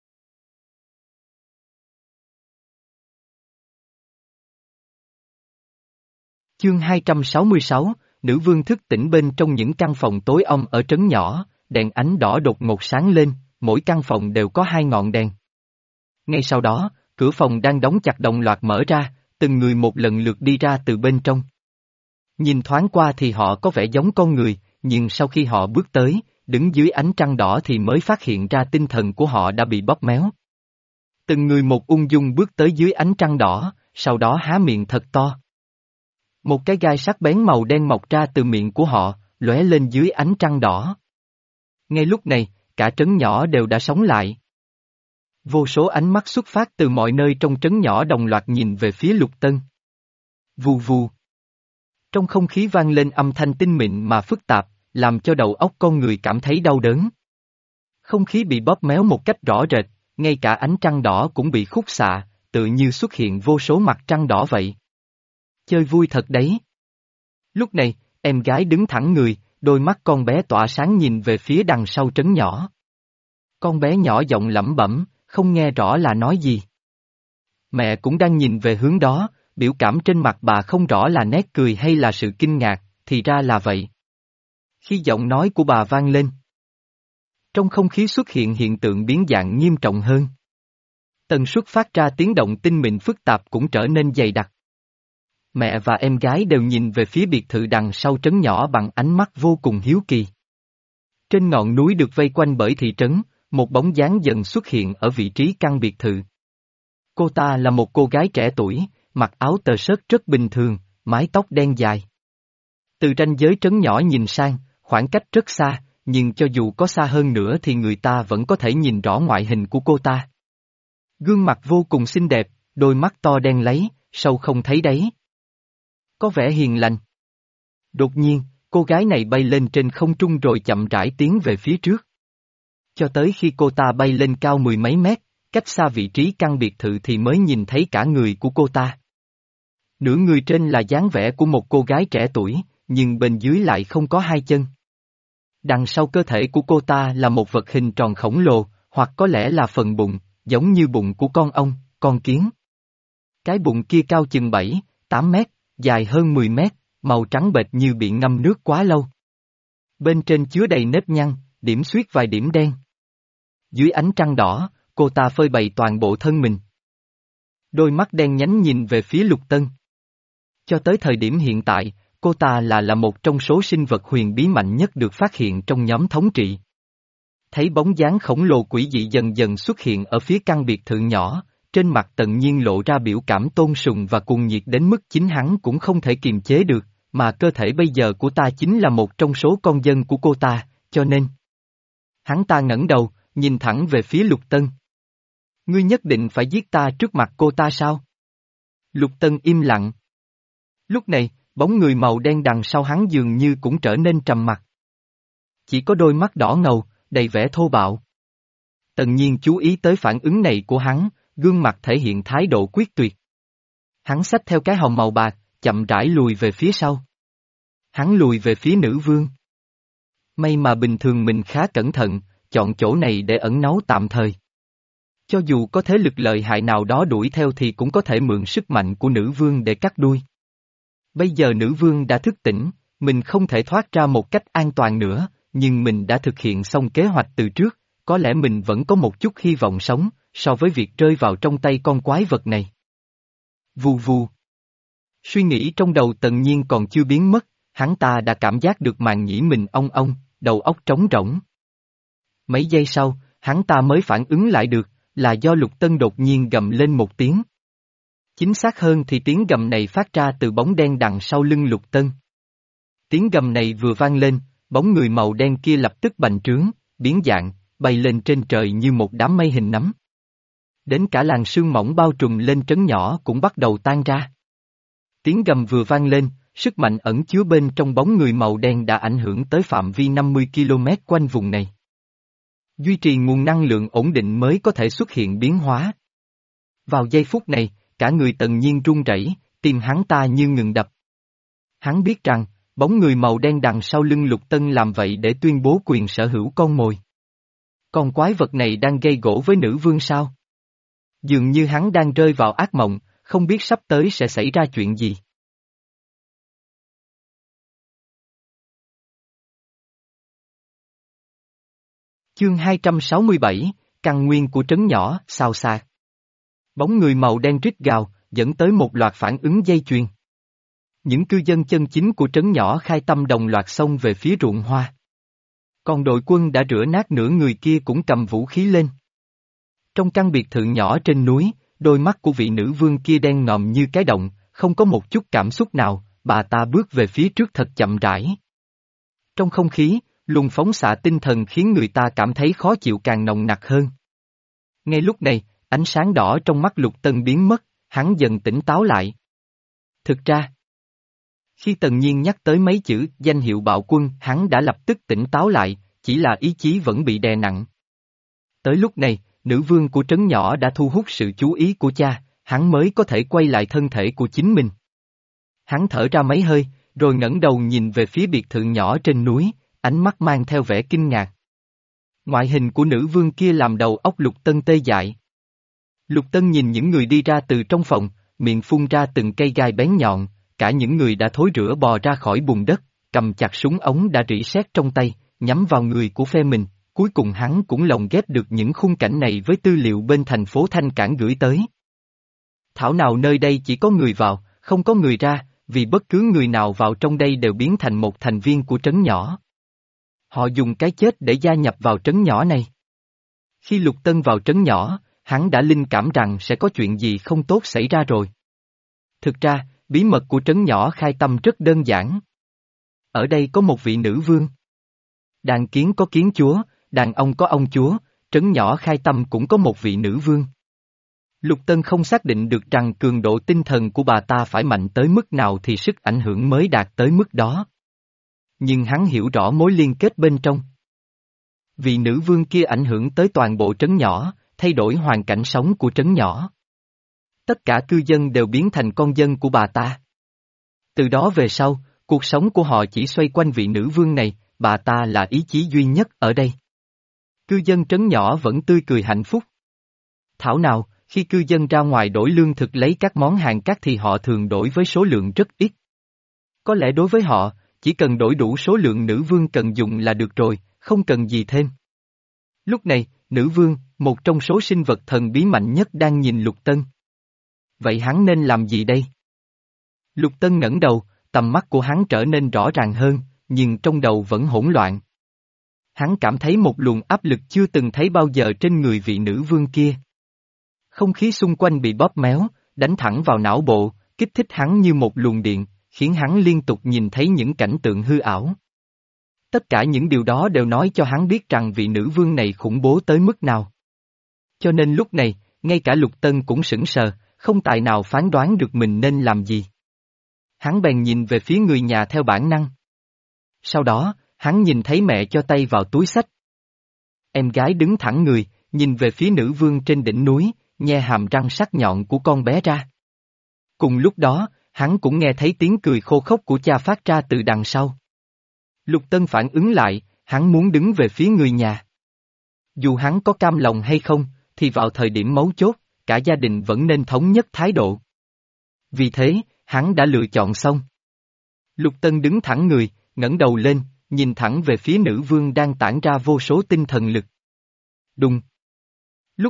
Chương hai trăm sáu mươi sáu, Nữ vương thức tỉnh. Bên trong những căn phòng tối om ở trấn nhỏ, đèn ánh đỏ đột ngột sáng lên, mỗi căn phòng đều có hai ngọn đèn. Ngay sau đó, cửa phòng đang đóng chặt đồng loạt mở ra, từng người một lần lượt đi ra từ bên trong. Nhìn thoáng qua thì họ có vẻ giống con người, nhưng sau khi họ bước tới, đứng dưới ánh trăng đỏ thì mới phát hiện ra tinh thần của họ đã bị bóp méo. Từng người một ung dung bước tới dưới ánh trăng đỏ, sau đó há miệng thật to. Một cái gai sắc bén màu đen mọc ra từ miệng của họ, lóe lên dưới ánh trăng đỏ. Ngay lúc này, cả trấn nhỏ đều đã sống lại. Vô số ánh mắt xuất phát từ mọi nơi trong trấn nhỏ đồng loạt nhìn về phía Lục Tân. Vù vù. Trong không khí vang lên âm thanh tinh mịn mà phức tạp, làm cho đầu óc con người cảm thấy đau đớn. Không khí bị bóp méo một cách rõ rệt, ngay cả ánh trăng đỏ cũng bị khúc xạ, tự như xuất hiện vô số mặt trăng đỏ vậy. Chơi vui thật đấy. Lúc này, em gái đứng thẳng người, đôi mắt con bé tỏa sáng nhìn về phía đằng sau trấn nhỏ. Con bé nhỏ giọng lẩm bẩm, không nghe rõ là nói gì. Mẹ cũng đang nhìn về hướng đó, biểu cảm trên mặt bà không rõ là nét cười hay là sự kinh ngạc, thì ra là vậy. Khi giọng nói của bà vang lên, trong không khí xuất hiện hiện tượng biến dạng nghiêm trọng hơn. Tần suất phát ra tiếng động tinh mịn phức tạp cũng trở nên dày đặc. Mẹ và em gái đều nhìn về phía biệt thự đằng sau trấn nhỏ bằng ánh mắt vô cùng hiếu kỳ. Trên ngọn núi được vây quanh bởi thị trấn, một bóng dáng dần xuất hiện ở vị trí căn biệt thự. Cô ta là một cô gái trẻ tuổi, mặc áo tơ sớt rất bình thường, mái tóc đen dài. Từ ranh giới trấn nhỏ nhìn sang, khoảng cách rất xa, nhưng cho dù có xa hơn nữa thì người ta vẫn có thể nhìn rõ ngoại hình của cô ta. Gương mặt vô cùng xinh đẹp, đôi mắt to đen láy, sâu không thấy đáy. Có vẻ hiền lành. Đột nhiên, cô gái này bay lên trên không trung rồi chậm rãi tiến về phía trước. Cho tới khi cô ta bay lên cao mười mấy mét, cách xa vị trí căn biệt thự thì mới nhìn thấy cả người của cô ta. Nửa người trên là dáng vẻ của một cô gái trẻ tuổi, nhưng bên dưới lại không có hai chân. Đằng sau cơ thể của cô ta là một vật hình tròn khổng lồ, hoặc có lẽ là phần bụng, giống như bụng của con ong, con kiến. Cái bụng kia cao chừng bảy, tám mét, dài hơn mười mét, màu trắng bệch như bị ngâm nước quá lâu. Bên trên chứa đầy nếp nhăn, điểm xuyết vài điểm đen. Dưới ánh trăng đỏ, cô ta phơi bày toàn bộ thân mình. Đôi mắt đen nhánh nhìn về phía Lục Tân. Cho tới thời điểm hiện tại, cô ta là là một trong số sinh vật huyền bí mạnh nhất được phát hiện trong nhóm thống trị. Thấy bóng dáng khổng lồ quỷ dị dần dần xuất hiện ở phía căn biệt thự nhỏ, trên mặt tự nhiên lộ ra biểu cảm tôn sùng và cuồng nhiệt đến mức chính hắn cũng không thể kiềm chế được, mà cơ thể bây giờ của ta chính là một trong số con dân của cô ta, cho nên. Hắn ta ngẩng đầu, nhìn thẳng về phía Lục Tân. Ngươi nhất định phải giết ta trước mặt cô ta sao? Lục Tân im lặng. Lúc này, bóng người màu đen đằng sau hắn dường như cũng trở nên trầm mặc. Chỉ có đôi mắt đỏ ngầu, đầy vẻ thô bạo. Tần Nhiên chú ý tới phản ứng này của hắn, gương mặt thể hiện thái độ quyết tuyệt. Hắn xách theo cái hòm màu bạc, chậm rãi lùi về phía sau. Hắn lùi về phía nữ vương. May mà bình thường mình khá cẩn thận, chọn chỗ này để ẩn náu tạm thời. Cho dù có thế lực lợi hại nào đó đuổi theo thì cũng có thể mượn sức mạnh của nữ vương để cắt đuôi. Bây giờ nữ vương đã thức tỉnh, mình không thể thoát ra một cách an toàn nữa, nhưng mình đã thực hiện xong kế hoạch từ trước, có lẽ mình vẫn có một chút hy vọng sống, so với việc rơi vào trong tay con quái vật này. Vù vù. Suy nghĩ trong đầu Tần Nhiên còn chưa biến mất, hắn ta đã cảm giác được màng nhĩ mình ong ong, đầu óc trống rỗng. Mấy giây sau, hắn ta mới phản ứng lại được, là do Lục Tân đột nhiên gầm lên một tiếng. Chính xác hơn thì tiếng gầm này phát ra từ bóng đen đằng sau lưng Lục Tân. Tiếng gầm này vừa vang lên, bóng người màu đen kia lập tức bành trướng, biến dạng, bay lên trên trời như một đám mây hình nấm. Đến cả làn sương mỏng bao trùm lên trấn nhỏ cũng bắt đầu tan ra. Tiếng gầm vừa vang lên, sức mạnh ẩn chứa bên trong bóng người màu đen đã ảnh hưởng tới phạm vi năm mươi ki lô mét quanh vùng này. Duy trì nguồn năng lượng ổn định mới có thể xuất hiện biến hóa. Vào giây phút này, cả người Tần Nhiên run rẩy, tim hắn ta như ngừng đập. Hắn biết rằng, bóng người màu đen đằng sau lưng Lục Tân làm vậy để tuyên bố quyền sở hữu con mồi. Con quái vật này đang gây gổ với nữ vương sao? Dường như hắn đang rơi vào ác mộng, không biết sắp tới sẽ xảy ra chuyện gì. Chương hai trăm sáu mươi bảy, căn nguyên của trấn nhỏ, sao xa. Bóng người màu đen rít gào, dẫn tới một loạt phản ứng dây chuyền. Những cư dân chân chính của trấn nhỏ khai tâm đồng loạt xông về phía ruộng hoa. Còn đội quân đã rửa nát nửa người kia cũng cầm vũ khí lên. Trong căn biệt thự nhỏ trên núi, đôi mắt của vị nữ vương kia đen ngòm như cái động, không có một chút cảm xúc nào, bà ta bước về phía trước thật chậm rãi. Trong không khí, luồng phóng xạ tinh thần khiến người ta cảm thấy khó chịu càng nồng nặc hơn. Ngay lúc này, ánh sáng đỏ trong mắt Lục Tân biến mất, hắn dần tỉnh táo lại. Thực ra, khi Tần Nhiên nhắc tới mấy chữ danh hiệu bạo quân, hắn đã lập tức tỉnh táo lại, chỉ là ý chí vẫn bị đè nặng. Tới lúc này, nữ vương của trấn nhỏ đã thu hút sự chú ý của cha, hắn mới có thể quay lại thân thể của chính mình. Hắn thở ra mấy hơi, rồi ngẩng đầu nhìn về phía biệt thự nhỏ trên núi, ánh mắt mang theo vẻ kinh ngạc. Ngoại hình của nữ vương kia làm đầu óc Lục Tân tê dại. Lục Tân nhìn những người đi ra từ trong phòng, miệng phun ra từng cây gai bén nhọn, cả những người đã thối rữa bò ra khỏi bùn đất, cầm chặt súng ống đã rỉ sét trong tay, nhắm vào người của phe mình. Cuối cùng hắn cũng lồng ghép được những khung cảnh này với tư liệu bên thành phố Thanh Cảng gửi tới. Thảo nào nơi đây chỉ có người vào, không có người ra, vì bất cứ người nào vào trong đây đều biến thành một thành viên của trấn nhỏ. Họ dùng cái chết để gia nhập vào trấn nhỏ này. Khi Lục Tân vào trấn nhỏ, hắn đã linh cảm rằng sẽ có chuyện gì không tốt xảy ra rồi. Thực ra, bí mật của trấn nhỏ khai tâm rất đơn giản. Ở đây có một vị nữ vương. Đàn kiến có kiến chúa, đàn ông có ông chúa, trấn nhỏ khai tâm cũng có một vị nữ vương. Lục Tân không xác định được rằng cường độ tinh thần của bà ta phải mạnh tới mức nào thì sức ảnh hưởng mới đạt tới mức đó. Nhưng hắn hiểu rõ mối liên kết bên trong. Vị nữ vương kia ảnh hưởng tới toàn bộ trấn nhỏ, thay đổi hoàn cảnh sống của trấn nhỏ. Tất cả cư dân đều biến thành con dân của bà ta. Từ đó về sau, cuộc sống của họ chỉ xoay quanh vị nữ vương này, bà ta là ý chí duy nhất ở đây. Cư dân trấn nhỏ vẫn tươi cười hạnh phúc. Thảo nào, khi cư dân ra ngoài đổi lương thực lấy các món hàng cát thì họ thường đổi với số lượng rất ít. Có lẽ đối với họ, chỉ cần đổi đủ số lượng nữ vương cần dùng là được rồi, không cần gì thêm. Lúc này, nữ vương, một trong số sinh vật thần bí mạnh nhất đang nhìn Lục Tân. Vậy hắn nên làm gì đây? Lục Tân ngẩng đầu, tầm mắt của hắn trở nên rõ ràng hơn, nhưng trong đầu vẫn hỗn loạn. Hắn cảm thấy một luồng áp lực chưa từng thấy bao giờ trên người vị nữ vương kia. Không khí xung quanh bị bóp méo, đánh thẳng vào não bộ, kích thích hắn như một luồng điện, khiến hắn liên tục nhìn thấy những cảnh tượng hư ảo. Tất cả những điều đó đều nói cho hắn biết rằng vị nữ vương này khủng bố tới mức nào. Cho nên lúc này, ngay cả Lục Tân cũng sững sờ, không tài nào phán đoán được mình nên làm gì. Hắn bèn nhìn về phía người nhà theo bản năng. Sau đó, hắn nhìn thấy mẹ cho tay vào túi xách. Em gái đứng thẳng người, nhìn về phía nữ vương trên đỉnh núi, nhe hàm răng sắc nhọn của con bé ra. Cùng lúc đó, hắn cũng nghe thấy tiếng cười khô khốc của cha phát ra từ đằng sau. Lục Tân phản ứng lại, hắn muốn đứng về phía người nhà. Dù hắn có cam lòng hay không, thì vào thời điểm mấu chốt, cả gia đình vẫn nên thống nhất thái độ. Vì thế, hắn đã lựa chọn xong. Lục Tân đứng thẳng người, ngẩng đầu lên, nhìn thẳng về phía nữ vương đang tản ra vô số tinh thần lực. Đùng. Lúc này,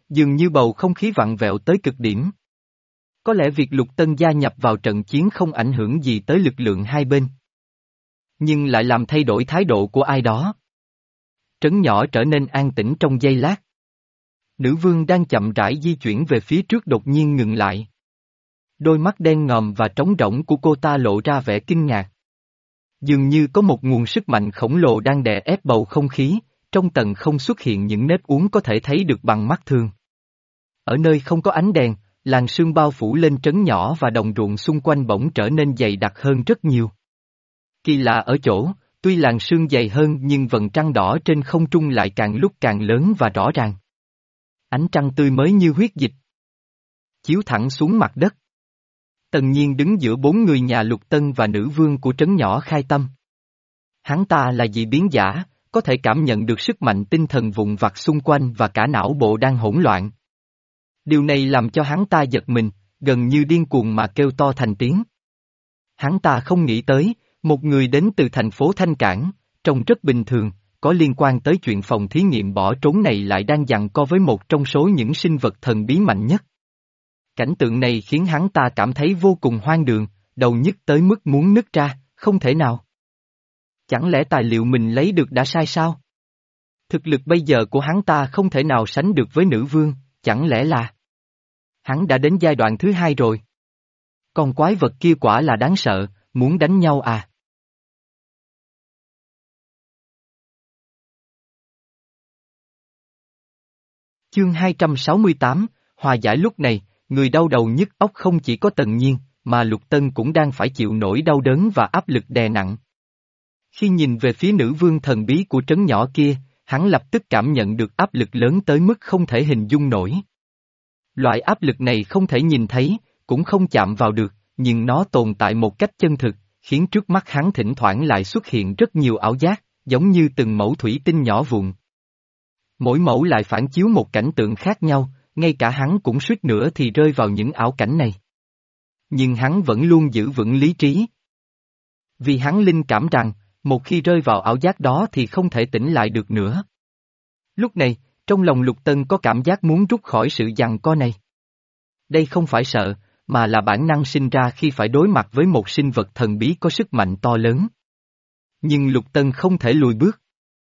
dường như bầu không khí vặn vẹo tới cực điểm. Có lẽ việc Lục Tân gia nhập vào trận chiến không ảnh hưởng gì tới lực lượng hai bên. Nhưng lại làm thay đổi thái độ của ai đó. Trấn nhỏ trở nên an tĩnh trong giây lát. Nữ vương đang chậm rãi di chuyển về phía trước đột nhiên ngừng lại. Đôi mắt đen ngòm và trống rỗng của cô ta lộ ra vẻ kinh ngạc. Dường như có một nguồn sức mạnh khổng lồ đang đè ép bầu không khí, trong tầng không xuất hiện những nếp uốn có thể thấy được bằng mắt thường. Ở nơi không có ánh đèn, làn sương bao phủ lên trấn nhỏ và đồng ruộng xung quanh bỗng trở nên dày đặc hơn rất nhiều. Kỳ lạ ở chỗ, tuy làn sương dày hơn nhưng vầng trăng đỏ trên không trung lại càng lúc càng lớn và rõ ràng. Ánh trăng tươi mới như huyết dịch. Chiếu thẳng xuống mặt đất. Tần Nhiên đứng giữa bốn người nhà Lục Tân và nữ vương của trấn nhỏ Khai Tâm. Hắn ta là dị biến giả, có thể cảm nhận được sức mạnh tinh thần vụn vặt xung quanh và cả não bộ đang hỗn loạn. Điều này làm cho hắn ta giật mình, gần như điên cuồng mà kêu to thành tiếng. Hắn ta không nghĩ tới, một người đến từ thành phố Thanh Cảng, trông rất bình thường, có liên quan tới chuyện phòng thí nghiệm bỏ trốn này lại đang giằng co với một trong số những sinh vật thần bí mạnh nhất. Cảnh tượng này khiến hắn ta cảm thấy vô cùng hoang đường, đầu nhức tới mức muốn nứt ra, không thể nào. Chẳng lẽ tài liệu mình lấy được đã sai sao? Thực lực bây giờ của hắn ta không thể nào sánh được với nữ vương, chẳng lẽ là... Hắn đã đến giai đoạn thứ hai rồi. Con quái vật kia quả là đáng sợ, muốn đánh nhau à? Chương hai trăm sáu mươi tám, hòa giải. Lúc này, người đau đầu nhức óc không chỉ có Tần Nhiên, mà Lục Tân cũng đang phải chịu nỗi đau đớn và áp lực đè nặng. Khi nhìn về phía nữ vương thần bí của trấn nhỏ kia, hắn lập tức cảm nhận được áp lực lớn tới mức không thể hình dung nổi. Loại áp lực này không thể nhìn thấy, cũng không chạm vào được, nhưng nó tồn tại một cách chân thực, khiến trước mắt hắn thỉnh thoảng lại xuất hiện rất nhiều ảo giác, giống như từng mẩu thủy tinh nhỏ vụn. Mỗi mẫu lại phản chiếu một cảnh tượng khác nhau, ngay cả hắn cũng suýt nữa thì rơi vào những ảo cảnh này. Nhưng hắn vẫn luôn giữ vững lý trí. Vì hắn linh cảm rằng, một khi rơi vào ảo giác đó thì không thể tỉnh lại được nữa. Lúc này, trong lòng Lục Tân có cảm giác muốn rút khỏi sự giằng co này. Đây không phải sợ, mà là bản năng sinh ra khi phải đối mặt với một sinh vật thần bí có sức mạnh to lớn. Nhưng Lục Tân không thể lùi bước.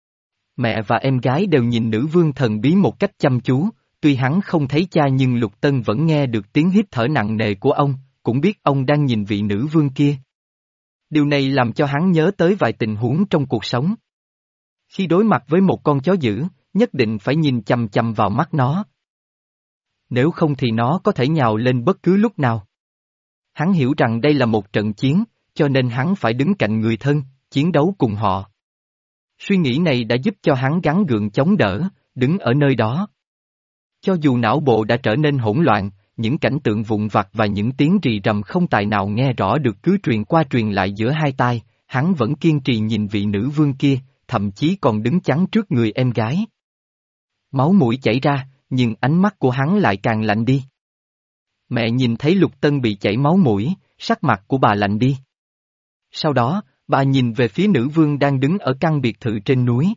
Mẹ và em gái đều nhìn nữ vương thần bí một cách chăm chú, tuy hắn không thấy cha nhưng Lục Tân vẫn nghe được tiếng hít thở nặng nề của ông, cũng biết ông đang nhìn vị nữ vương kia. Điều này làm cho hắn nhớ tới vài tình huống trong cuộc sống. Khi đối mặt với một con chó dữ, nhất định phải nhìn chằm chằm vào mắt nó. Nếu không thì nó có thể nhào lên bất cứ lúc nào. Hắn hiểu rằng đây là một trận chiến, cho nên hắn phải đứng cạnh người thân, chiến đấu cùng họ. Suy nghĩ này đã giúp cho hắn gắng gượng chống đỡ, đứng ở nơi đó. Cho dù não bộ đã trở nên hỗn loạn, những cảnh tượng vụn vặt và những tiếng rì rầm không tài nào nghe rõ được cứ truyền qua truyền lại giữa hai tai, hắn vẫn kiên trì nhìn vị nữ vương kia, thậm chí còn đứng chắn trước người em gái. Máu mũi chảy ra, nhưng ánh mắt của hắn lại càng lạnh đi. Mẹ nhìn thấy Lục Tân bị chảy máu mũi, sắc mặt của bà lạnh đi. Sau đó, bà nhìn về phía nữ vương đang đứng ở căn biệt thự trên núi.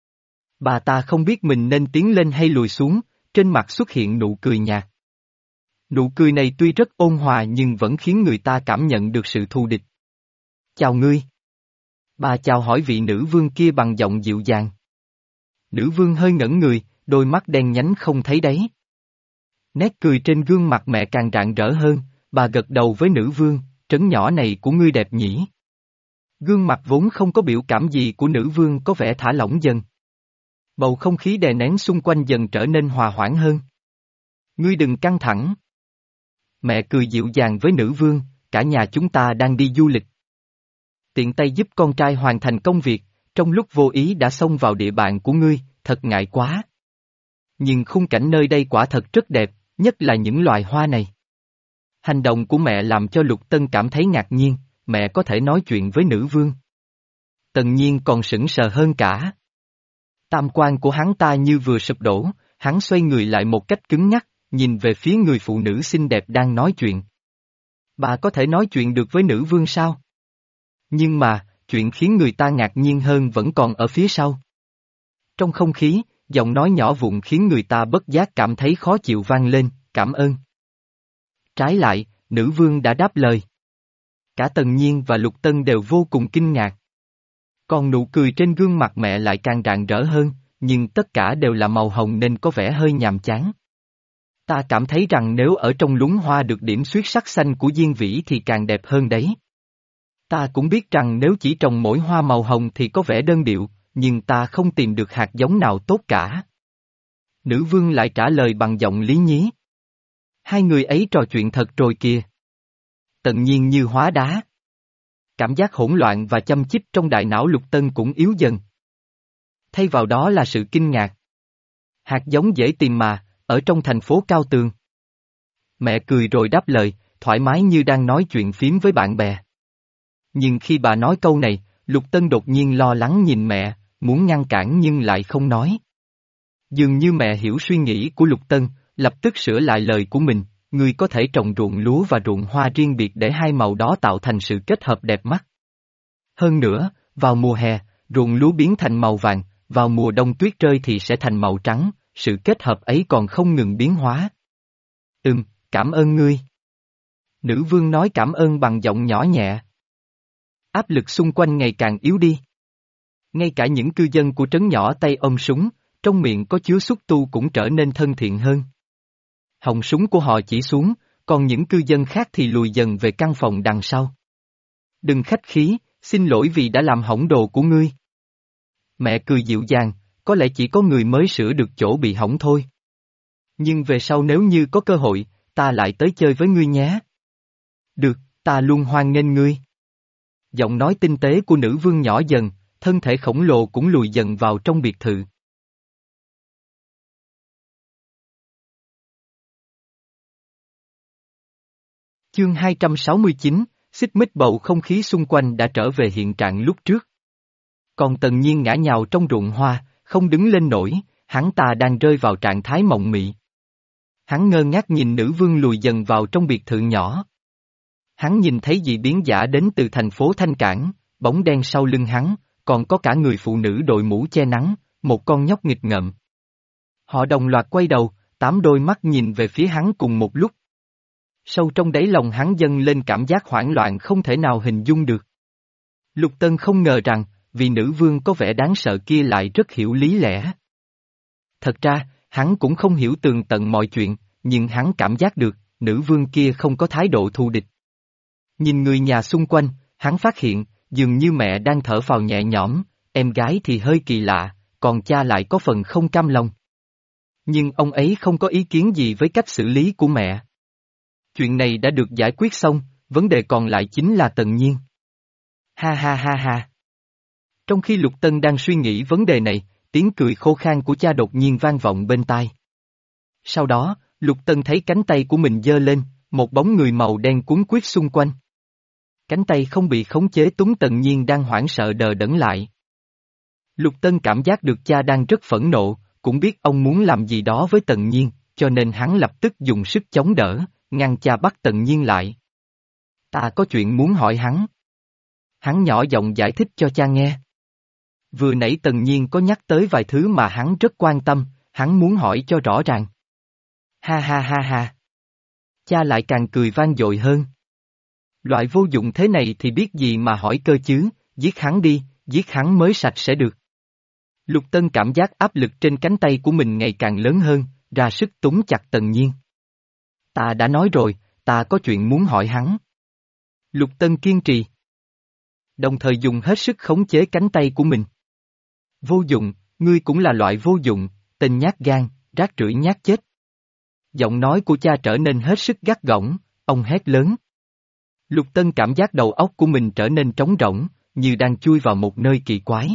Bà ta không biết mình nên tiến lên hay lùi xuống, trên mặt xuất hiện nụ cười nhạt. Nụ cười này tuy rất ôn hòa nhưng vẫn khiến người ta cảm nhận được sự thù địch. Chào ngươi. Bà chào hỏi vị nữ vương kia bằng giọng dịu dàng. Nữ vương hơi ngẩn người, đôi mắt đen nhánh không thấy đáy. Nét cười trên gương mặt mẹ càng rạng rỡ hơn, bà gật đầu với nữ vương, trấn nhỏ này của ngươi đẹp nhỉ. Gương mặt vốn không có biểu cảm gì của nữ vương có vẻ thả lỏng dần. Bầu không khí đè nén xung quanh dần trở nên hòa hoãn hơn. Ngươi đừng căng thẳng. Mẹ cười dịu dàng với nữ vương, cả nhà chúng ta đang đi du lịch. Tiện tay giúp con trai hoàn thành công việc, trong lúc vô ý đã xông vào địa bàn của ngươi, thật ngại quá. Nhưng khung cảnh nơi đây quả thật rất đẹp, nhất là những loài hoa này. Hành động của mẹ làm cho Lục Tân cảm thấy ngạc nhiên, mẹ có thể nói chuyện với nữ vương. Tần Nhiên còn sững sờ hơn cả. Tam quan của hắn ta như vừa sụp đổ, hắn xoay người lại một cách cứng nhắc, nhìn về phía người phụ nữ xinh đẹp đang nói chuyện. Bà có thể nói chuyện được với nữ vương sao? Nhưng mà, chuyện khiến người ta ngạc nhiên hơn vẫn còn ở phía sau. Trong không khí, giọng nói nhỏ vụn khiến người ta bất giác cảm thấy khó chịu vang lên, cảm ơn. Trái lại, nữ vương đã đáp lời. Cả Tần Nhiên và Lục Tân đều vô cùng kinh ngạc. Còn nụ cười trên gương mặt mẹ lại càng rạng rỡ hơn, nhưng tất cả đều là màu hồng nên có vẻ hơi nhàm chán. Ta cảm thấy rằng nếu ở trong luống hoa được điểm xuyết sắc xanh của Diên Vĩ thì càng đẹp hơn đấy. Ta cũng biết rằng nếu chỉ trồng mỗi hoa màu hồng thì có vẻ đơn điệu, nhưng ta không tìm được hạt giống nào tốt cả. Nữ vương lại trả lời bằng giọng lý nhí. Hai người ấy trò chuyện thật rồi kìa. Tần Nhiên như hóa đá. Cảm giác hỗn loạn và châm chích trong đại não Lục Tân cũng yếu dần. Thay vào đó là sự kinh ngạc. Hạt giống dễ tìm mà, ở trong thành phố cao tường. Mẹ cười rồi đáp lời, thoải mái như đang nói chuyện phím với bạn bè. Nhưng khi bà nói câu này, Lục Tân đột nhiên lo lắng nhìn mẹ, muốn ngăn cản nhưng lại không nói. Dường như mẹ hiểu suy nghĩ của Lục Tân, lập tức sửa lại lời của mình, ngươi có thể trồng ruộng lúa và ruộng hoa riêng biệt để hai màu đó tạo thành sự kết hợp đẹp mắt. Hơn nữa, vào mùa hè, ruộng lúa biến thành màu vàng, vào mùa đông tuyết rơi thì sẽ thành màu trắng, sự kết hợp ấy còn không ngừng biến hóa. Ừm, cảm ơn ngươi. Nữ vương nói cảm ơn bằng giọng nhỏ nhẹ. Áp lực xung quanh ngày càng yếu đi. Ngay cả những cư dân của trấn nhỏ tay ôm súng, trong miệng có chứa xúc tu cũng trở nên thân thiện hơn. Họng súng của họ chỉ xuống, còn những cư dân khác thì lùi dần về căn phòng đằng sau. Đừng khách khí, xin lỗi vì đã làm hỏng đồ của ngươi. Mẹ cười dịu dàng, có lẽ chỉ có người mới sửa được chỗ bị hỏng thôi. Nhưng về sau nếu như có cơ hội, ta lại tới chơi với ngươi nhé. Được, ta luôn hoan nghênh ngươi. Giọng nói tinh tế của nữ vương nhỏ dần, thân thể khổng lồ cũng lùi dần vào trong biệt thự. Chương hai trăm sáu mươi chín, xích mích bầu không khí xung quanh đã trở về hiện trạng lúc trước. Còn Tần Nhiên ngã nhào trong ruộng hoa, không đứng lên nổi, hắn ta đang rơi vào trạng thái mộng mị. Hắn ngơ ngác nhìn nữ vương lùi dần vào trong biệt thự nhỏ. Hắn nhìn thấy dị biến giả đến từ thành phố Thanh Cảng, bóng đen sau lưng hắn, còn có cả người phụ nữ đội mũ che nắng, một con nhóc nghịch ngợm. Họ đồng loạt quay đầu, tám đôi mắt nhìn về phía hắn cùng một lúc. Sâu trong đáy lòng hắn dâng lên cảm giác hoảng loạn không thể nào hình dung được. Lục Tân không ngờ rằng, vì nữ vương có vẻ đáng sợ kia lại rất hiểu lý lẽ. Thật ra, hắn cũng không hiểu tường tận mọi chuyện, nhưng hắn cảm giác được, nữ vương kia không có thái độ thù địch. Nhìn người nhà xung quanh, hắn phát hiện, dường như mẹ đang thở phào nhẹ nhõm, em gái thì hơi kỳ lạ, còn cha lại có phần không cam lòng. Nhưng ông ấy không có ý kiến gì với cách xử lý của mẹ. Chuyện này đã được giải quyết xong, vấn đề còn lại chính là Tần Nhiên. Ha ha ha ha. Trong khi Lục Tân đang suy nghĩ vấn đề này, tiếng cười khô khan của cha đột nhiên vang vọng bên tai. Sau đó, Lục Tân thấy cánh tay của mình giơ lên, một bóng người màu đen cuốn quýt xung quanh. Cánh tay không bị khống chế túng Tần Nhiên đang hoảng sợ đờ đẫn lại. Lục Tân cảm giác được cha đang rất phẫn nộ, cũng biết ông muốn làm gì đó với Tần Nhiên, cho nên hắn lập tức dùng sức chống đỡ, ngăn cha bắt Tần Nhiên lại. Ta có chuyện muốn hỏi hắn. Hắn nhỏ giọng giải thích cho cha nghe. Vừa nãy Tần Nhiên có nhắc tới vài thứ mà hắn rất quan tâm, hắn muốn hỏi cho rõ ràng. Ha ha ha ha. Cha lại càng cười vang dội hơn. Loại vô dụng thế này thì biết gì mà hỏi cơ chứ, giết hắn đi, giết hắn mới sạch sẽ được. Lục Tân cảm giác áp lực trên cánh tay của mình ngày càng lớn hơn, ra sức túm chặt Tần Nhiên. Ta đã nói rồi, ta có chuyện muốn hỏi hắn. Lục Tân kiên trì. Đồng thời dùng hết sức khống chế cánh tay của mình. Vô dụng, ngươi cũng là loại vô dụng, tên nhát gan, rác rưởi nhát chết. Giọng nói của cha trở nên hết sức gắt gỏng, ông hét lớn. Lục Tân cảm giác đầu óc của mình trở nên trống rỗng, như đang chui vào một nơi kỳ quái.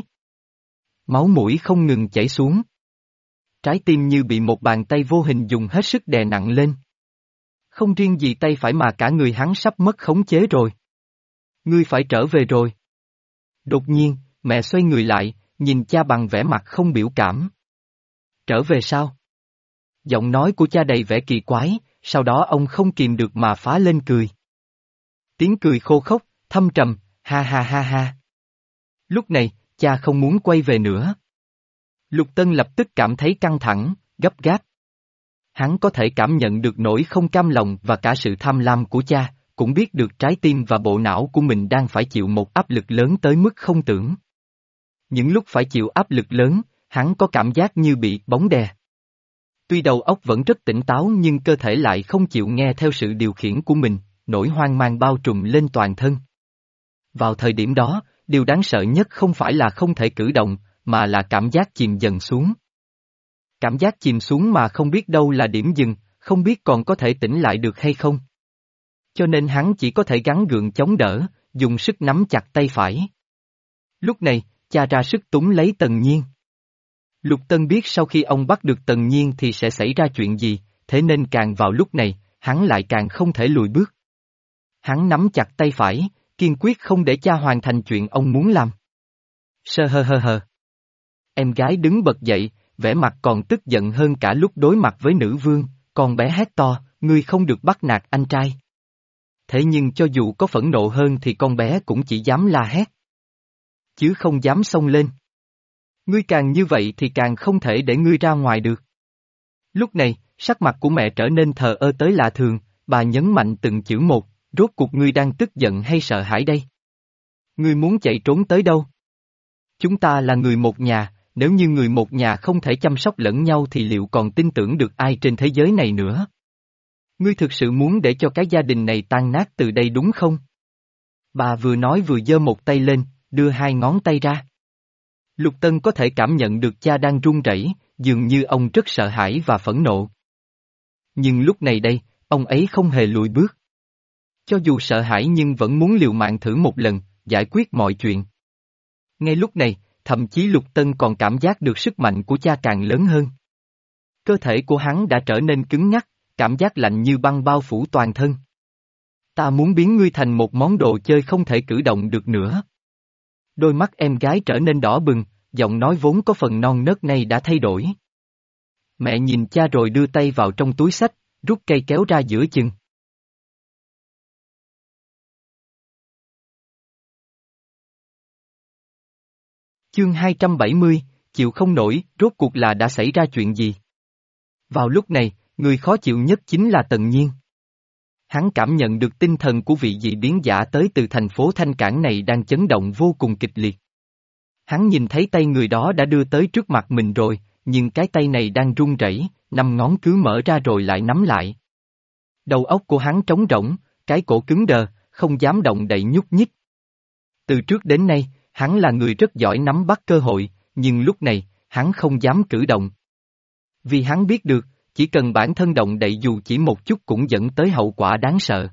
Máu mũi không ngừng chảy xuống. Trái tim như bị một bàn tay vô hình dùng hết sức đè nặng lên. Không riêng gì tay phải mà cả người hắn sắp mất khống chế rồi. Ngươi phải trở về rồi. Đột nhiên, mẹ xoay người lại, nhìn cha bằng vẻ mặt không biểu cảm. Trở về sao? Giọng nói của cha đầy vẻ kỳ quái, sau đó ông không kìm được mà phá lên cười. Tiếng cười khô khốc, thâm trầm, ha ha ha ha. Lúc này, cha không muốn quay về nữa. Lục Tân lập tức cảm thấy căng thẳng, gấp gáp. Hắn có thể cảm nhận được nỗi không cam lòng và cả sự tham lam của cha, cũng biết được trái tim và bộ não của mình đang phải chịu một áp lực lớn tới mức không tưởng. Những lúc phải chịu áp lực lớn, hắn có cảm giác như bị bóng đè. Tuy đầu óc vẫn rất tỉnh táo nhưng cơ thể lại không chịu nghe theo sự điều khiển của mình, nỗi hoang mang bao trùm lên toàn thân. Vào thời điểm đó, điều đáng sợ nhất không phải là không thể cử động, mà là cảm giác chìm dần xuống. Cảm giác chìm xuống mà không biết đâu là điểm dừng, không biết còn có thể tỉnh lại được hay không. Cho nên hắn chỉ có thể gắng gượng chống đỡ, dùng sức nắm chặt tay phải. Lúc này, cha ra sức túm lấy Tần Nhiên. Lục Tân biết sau khi ông bắt được Tần Nhiên thì sẽ xảy ra chuyện gì, thế nên càng vào lúc này, hắn lại càng không thể lùi bước. Hắn nắm chặt tay phải, kiên quyết không để cha hoàn thành chuyện ông muốn làm. Sơ hơ hơ hơ. Em gái đứng bật dậy, vẻ mặt còn tức giận hơn cả lúc đối mặt với nữ vương, con bé hét to, ngươi không được bắt nạt anh trai. Thế nhưng cho dù có phẫn nộ hơn thì con bé cũng chỉ dám la hét. Chứ không dám xông lên. Ngươi càng như vậy thì càng không thể để ngươi ra ngoài được. Lúc này, sắc mặt của mẹ trở nên thờ ơ tới lạ thường, bà nhấn mạnh từng chữ một, rốt cuộc ngươi đang tức giận hay sợ hãi đây? Ngươi muốn chạy trốn tới đâu? Chúng ta là người một nhà, nếu như người một nhà không thể chăm sóc lẫn nhau thì liệu còn tin tưởng được ai trên thế giới này nữa? Ngươi thực sự muốn để cho cái gia đình này tan nát từ đây đúng không? Bà vừa nói vừa giơ một tay lên, đưa hai ngón tay ra. Lục Tân có thể cảm nhận được cha đang run rẩy, dường như ông rất sợ hãi và phẫn nộ. Nhưng lúc này đây, ông ấy không hề lùi bước. Cho dù sợ hãi nhưng vẫn muốn liều mạng thử một lần, giải quyết mọi chuyện. Ngay lúc này, thậm chí Lục Tân còn cảm giác được sức mạnh của cha càng lớn hơn. Cơ thể của hắn đã trở nên cứng ngắc, cảm giác lạnh như băng bao phủ toàn thân. Ta muốn biến ngươi thành một món đồ chơi không thể cử động được nữa. Đôi mắt em gái trở nên đỏ bừng, giọng nói vốn có phần non nớt này đã thay đổi. Mẹ nhìn cha rồi đưa tay vào trong túi xách, rút cây kéo ra giữa chừng. Chương hai trăm bảy mươi, chịu không nổi, rốt cuộc là đã xảy ra chuyện gì? Vào lúc này, người khó chịu nhất chính là Tần Nhiên. Hắn cảm nhận được tinh thần của vị dị biến giả tới từ thành phố Thanh Cảng này đang chấn động vô cùng kịch liệt. Hắn nhìn thấy tay người đó đã đưa tới trước mặt mình rồi, nhưng cái tay này đang run rẩy, năm ngón cứ mở ra rồi lại nắm lại. Đầu óc của hắn trống rỗng, cái cổ cứng đờ, không dám động đậy nhúc nhích. Từ trước đến nay, hắn là người rất giỏi nắm bắt cơ hội, nhưng lúc này, hắn không dám cử động. Vì hắn biết được, chỉ cần bản thân động đậy dù chỉ một chút cũng dẫn tới hậu quả đáng sợ.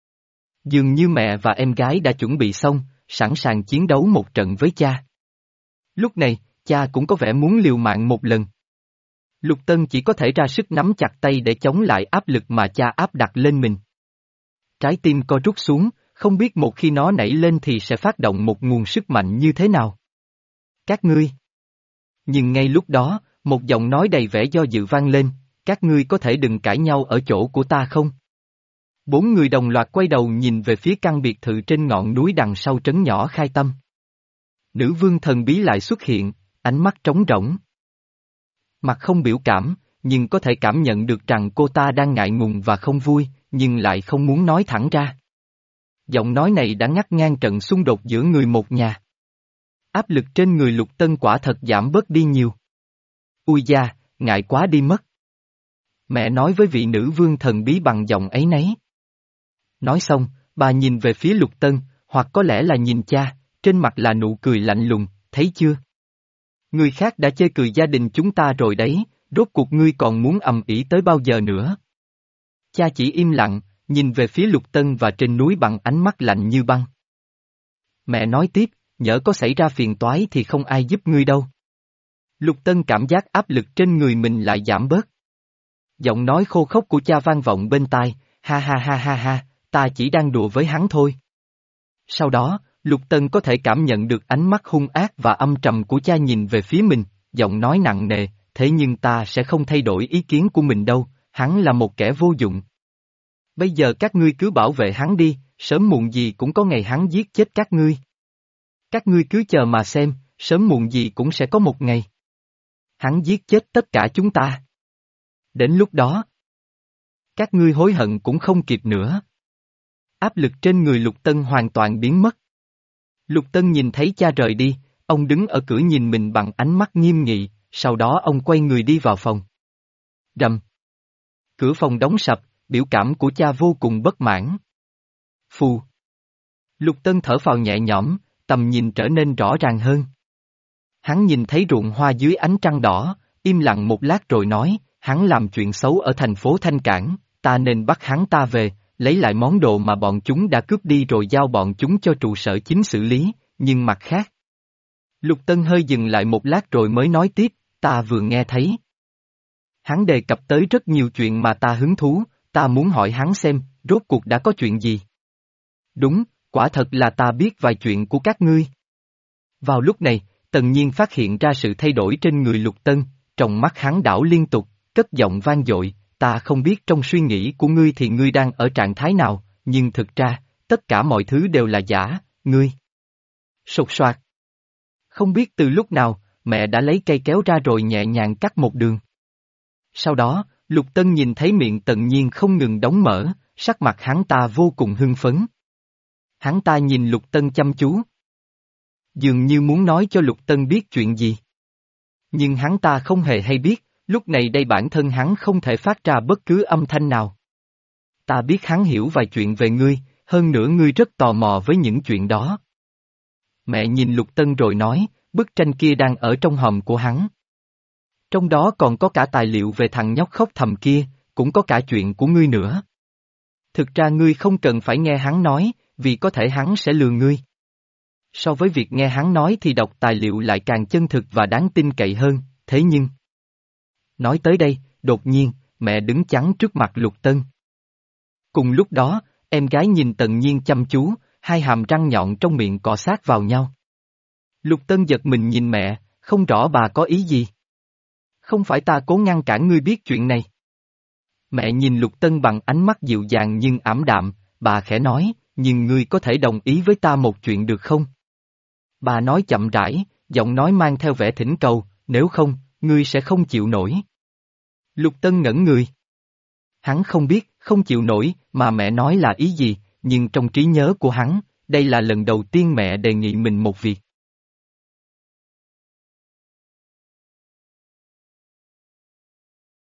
Dường như mẹ và em gái đã chuẩn bị xong, sẵn sàng chiến đấu một trận với cha. Lúc này, cha cũng có vẻ muốn liều mạng một lần. Lục Tân chỉ có thể ra sức nắm chặt tay để chống lại áp lực mà cha áp đặt lên mình. Trái tim co rút xuống, không biết một khi nó nảy lên thì sẽ phát động một nguồn sức mạnh như thế nào. Các ngươi. Nhưng ngay lúc đó, một giọng nói đầy vẻ do dự vang lên, các ngươi có thể đừng cãi nhau ở chỗ của ta không? Bốn người đồng loạt quay đầu nhìn về phía căn biệt thự trên ngọn núi đằng sau trấn nhỏ Khai Tâm. Nữ vương thần bí lại xuất hiện, ánh mắt trống rỗng. Mặt không biểu cảm, nhưng có thể cảm nhận được rằng cô ta đang ngại ngùng và không vui, nhưng lại không muốn nói thẳng ra. Giọng nói này đã ngắt ngang trận xung đột giữa người một nhà. Áp lực trên người Lục Tân quả thật giảm bớt đi nhiều. Ui da, ngại quá đi mất. Mẹ nói với vị nữ vương thần bí bằng giọng ấy nấy. Nói xong, bà nhìn về phía Lục Tân, hoặc có lẽ là nhìn cha, trên mặt là nụ cười lạnh lùng, thấy chưa? Người khác đã chê cười gia đình chúng ta rồi đấy, rốt cuộc ngươi còn muốn ầm ĩ tới bao giờ nữa? Cha chỉ im lặng, nhìn về phía Lục Tân và trên núi bằng ánh mắt lạnh như băng. Mẹ nói tiếp, nhỡ có xảy ra phiền toái thì không ai giúp ngươi đâu. Lục Tân cảm giác áp lực trên người mình lại giảm bớt. Giọng nói khô khốc của cha vang vọng bên tai, ha ha ha ha ha, ta chỉ đang đùa với hắn thôi. Sau đó, Lục Tân có thể cảm nhận được ánh mắt hung ác và âm trầm của cha nhìn về phía mình, giọng nói nặng nề, thế nhưng ta sẽ không thay đổi ý kiến của mình đâu, hắn là một kẻ vô dụng. Bây giờ các ngươi cứ bảo vệ hắn đi, sớm muộn gì cũng có ngày hắn giết chết các ngươi. Các ngươi cứ chờ mà xem, sớm muộn gì cũng sẽ có một ngày. Hắn giết chết tất cả chúng ta. Đến lúc đó, các ngươi hối hận cũng không kịp nữa. Áp lực trên người Lục Tân hoàn toàn biến mất. Lục Tân nhìn thấy cha rời đi, ông đứng ở cửa nhìn mình bằng ánh mắt nghiêm nghị, sau đó ông quay người đi vào phòng. Rầm. Cửa phòng đóng sập, biểu cảm của cha vô cùng bất mãn. Phù. Lục Tân thở phào nhẹ nhõm, tầm nhìn trở nên rõ ràng hơn. Hắn nhìn thấy ruộng hoa dưới ánh trăng đỏ, im lặng một lát rồi nói, hắn làm chuyện xấu ở thành phố Thanh Cảng, ta nên bắt hắn ta về, lấy lại món đồ mà bọn chúng đã cướp đi rồi giao bọn chúng cho trụ sở chính xử lý, nhưng mặt khác. Lục Tân hơi dừng lại một lát rồi mới nói tiếp, ta vừa nghe thấy. Hắn đề cập tới rất nhiều chuyện mà ta hứng thú, ta muốn hỏi hắn xem, rốt cuộc đã có chuyện gì. Đúng, quả thật là ta biết vài chuyện của các ngươi. Vào lúc này, Tần Nhiên phát hiện ra sự thay đổi trên người Lục Tân, trong mắt hắn đảo liên tục, cất giọng vang dội, ta không biết trong suy nghĩ của ngươi thì ngươi đang ở trạng thái nào, nhưng thực ra, tất cả mọi thứ đều là giả, ngươi. Sột soạt. Không biết từ lúc nào, mẹ đã lấy cây kéo ra rồi nhẹ nhàng cắt một đường. Sau đó, Lục Tân nhìn thấy miệng Tần Nhiên không ngừng đóng mở, sắc mặt hắn ta vô cùng hưng phấn. Hắn ta nhìn Lục Tân chăm chú. Dường như muốn nói cho Lục Tân biết chuyện gì. Nhưng hắn ta không hề hay biết, lúc này đây bản thân hắn không thể phát ra bất cứ âm thanh nào. Ta biết hắn hiểu vài chuyện về ngươi, hơn nữa ngươi rất tò mò với những chuyện đó. Mẹ nhìn Lục Tân rồi nói, bức tranh kia đang ở trong hòm của hắn. Trong đó còn có cả tài liệu về thằng nhóc khóc thầm kia, cũng có cả chuyện của ngươi nữa. Thực ra ngươi không cần phải nghe hắn nói, vì có thể hắn sẽ lừa ngươi. So với việc nghe hắn nói thì đọc tài liệu lại càng chân thực và đáng tin cậy hơn, thế nhưng... Nói tới đây, đột nhiên, mẹ đứng chắn trước mặt Lục Tân. Cùng lúc đó, em gái nhìn Tần Nhiên chăm chú, hai hàm răng nhọn trong miệng cọ sát vào nhau. Lục Tân giật mình nhìn mẹ, không rõ bà có ý gì. Không phải ta cố ngăn cản ngươi biết chuyện này. Mẹ nhìn Lục Tân bằng ánh mắt dịu dàng nhưng ảm đạm, bà khẽ nói, nhưng ngươi có thể đồng ý với ta một chuyện được không? Bà nói chậm rãi, giọng nói mang theo vẻ thỉnh cầu, nếu không, ngươi sẽ không chịu nổi. Lục Tân ngẩn người. Hắn không biết, không chịu nổi, mà mẹ nói là ý gì, nhưng trong trí nhớ của hắn, đây là lần đầu tiên mẹ đề nghị mình một việc.